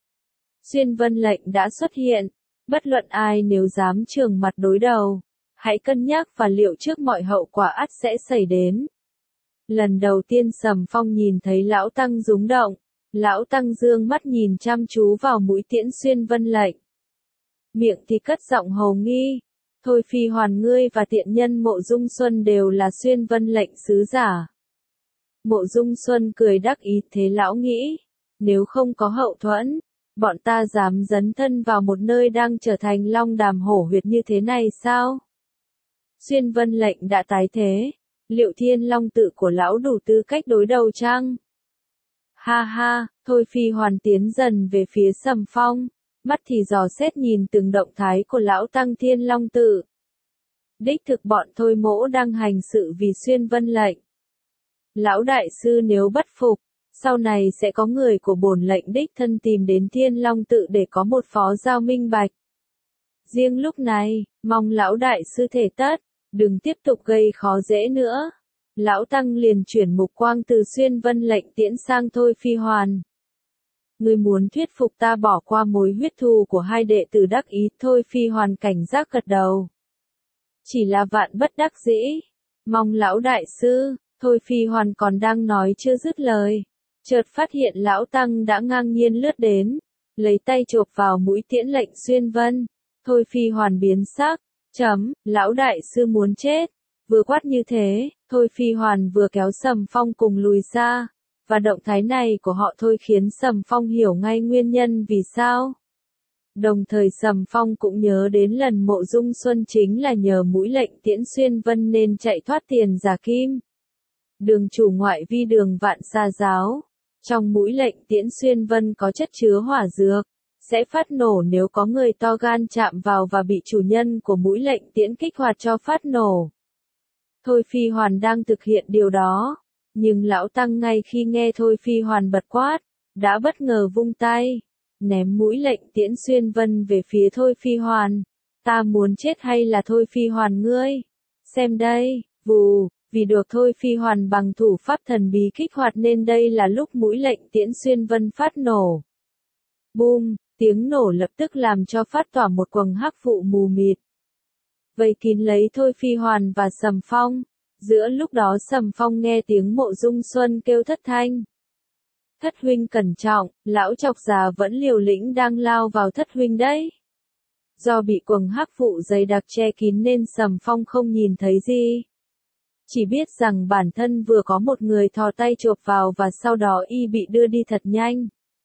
Xuyên vân lệnh đã xuất hiện, bất luận ai nếu dám trường mặt đối đầu, hãy cân nhắc và liệu trước mọi hậu quả ắt sẽ xảy đến. Lần đầu tiên Sầm Phong nhìn thấy lão tăng rúng động, lão tăng dương mắt nhìn chăm chú vào mũi tiễn xuyên vân lệnh. Miệng thì cất giọng hồ nghi, Thôi Phi Hoàn ngươi và tiện nhân Mộ Dung Xuân đều là xuyên vân lệnh sứ giả. Mộ Dung Xuân cười đắc ý thế lão nghĩ, nếu không có hậu thuẫn, bọn ta dám dấn thân vào một nơi đang trở thành long đàm hổ huyệt như thế này sao? Xuyên vân lệnh đã tái thế, liệu Thiên Long Tự của lão đủ tư cách đối đầu chăng? Ha ha, Thôi Phi Hoàn tiến dần về phía Sầm Phong, mắt thì dò xét nhìn từng động thái của lão tăng Thiên Long Tự. Đích thực bọn Thôi Mỗ đang hành sự vì xuyên vân lệnh. Lão đại sư nếu bất phục, sau này sẽ có người của bổn lệnh đích thân tìm đến Thiên Long Tự để có một phó giao minh bạch. Riêng lúc này, mong lão đại sư thể tất, đừng tiếp tục gây khó dễ nữa. Lão tăng liền chuyển mục quang từ xuyên vân lệnh tiễn sang Thôi Phi Hoàn. Ngươi muốn thuyết phục ta bỏ qua mối huyết thù của hai đệ tử đắc ý? Thôi Phi Hoàn cảnh giác gật đầu. Chỉ là vạn bất đắc dĩ. Mong lão đại sư, Thôi Phi Hoàn còn đang nói chưa dứt lời. Chợt phát hiện lão tăng đã ngang nhiên lướt đến, lấy tay chộp vào mũi tiễn lệnh xuyên vân. Thôi Phi Hoàn biến sắc, chấm, lão đại sư muốn chết. Vừa quát như thế, Thôi Phi Hoàn vừa kéo Sầm Phong cùng lùi ra, và động thái này của họ thôi khiến Sầm Phong hiểu ngay nguyên nhân vì sao. Đồng thời Sầm Phong cũng nhớ đến lần Mộ Dung Xuân chính là nhờ mũi lệnh tiễn xuyên vân nên chạy thoát tiền giả kim. Đường chủ ngoại vi Đường Vạn Sa giáo. Trong mũi lệnh tiễn xuyên vân có chất chứa hỏa dược, sẽ phát nổ nếu có người to gan chạm vào và bị chủ nhân của mũi lệnh tiễn kích hoạt cho phát nổ. Thôi Phi Hoàn đang thực hiện điều đó, nhưng lão tăng ngay khi nghe Thôi Phi Hoàn bật quát, đã bất ngờ vung tay, ném mũi lệnh tiễn xuyên vân về phía Thôi Phi Hoàn. Ta muốn chết hay là Thôi Phi Hoàn ngươi? Xem đây, vù, vì được Thôi Phi Hoàn bằng thủ pháp thần bí kích hoạt nên đây là lúc mũi lệnh tiễn xuyên vân phát nổ. Boom, tiếng nổ lập tức làm cho phát tỏa một quầng hắc vụ mù mịt. Vây kín lấy Thôi Phi Hoàn và Sầm Phong. Giữa lúc đó Sầm Phong nghe tiếng Mộ Dung Xuân kêu thất thanh. Thất huynh cẩn trọng, lão chọc già vẫn liều lĩnh đang lao vào thất huynh đấy. Do bị quầng hắc vụ dày đặc che kín nên Sầm Phong không nhìn thấy gì. Chỉ biết rằng bản thân vừa có một người thò tay chộp vào và sau đó y bị đưa đi thật nhanh.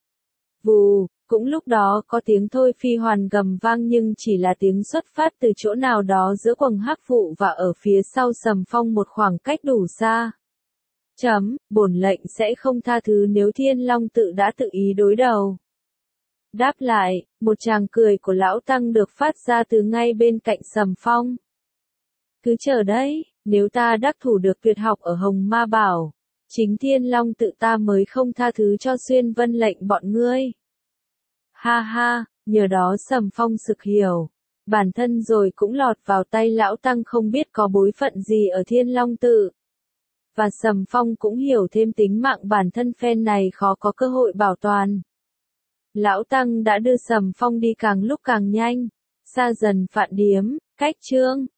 Vù, cũng lúc đó có tiếng Thôi Phi Hoàn gầm vang nhưng chỉ là tiếng xuất phát từ chỗ nào đó giữa quầng hắc vụ và ở phía sau Sầm Phong một khoảng cách đủ xa. Chấm, bổn lệnh sẽ không tha thứ nếu Thiên Long tự đã tự ý đối đầu. Đáp lại, một tràng cười của lão tăng được phát ra từ ngay bên cạnh Sầm Phong. Cứ chờ đấy, nếu ta đắc thủ được tuyệt học ở Hồng Ma Bảo, chính Thiên Long tự ta mới không tha thứ cho xuyên vân lệnh bọn ngươi. Ha ha, nhờ đó Sầm Phong sực hiểu. Bản thân rồi cũng lọt vào tay lão tăng không biết có bối phận gì ở Thiên Long tự. Và Sầm Phong cũng hiểu thêm tính mạng bản thân phen này khó có cơ hội bảo toàn. Lão tăng đã đưa Sầm Phong đi càng lúc càng nhanh, xa dần Phạn Điếm, cách chương.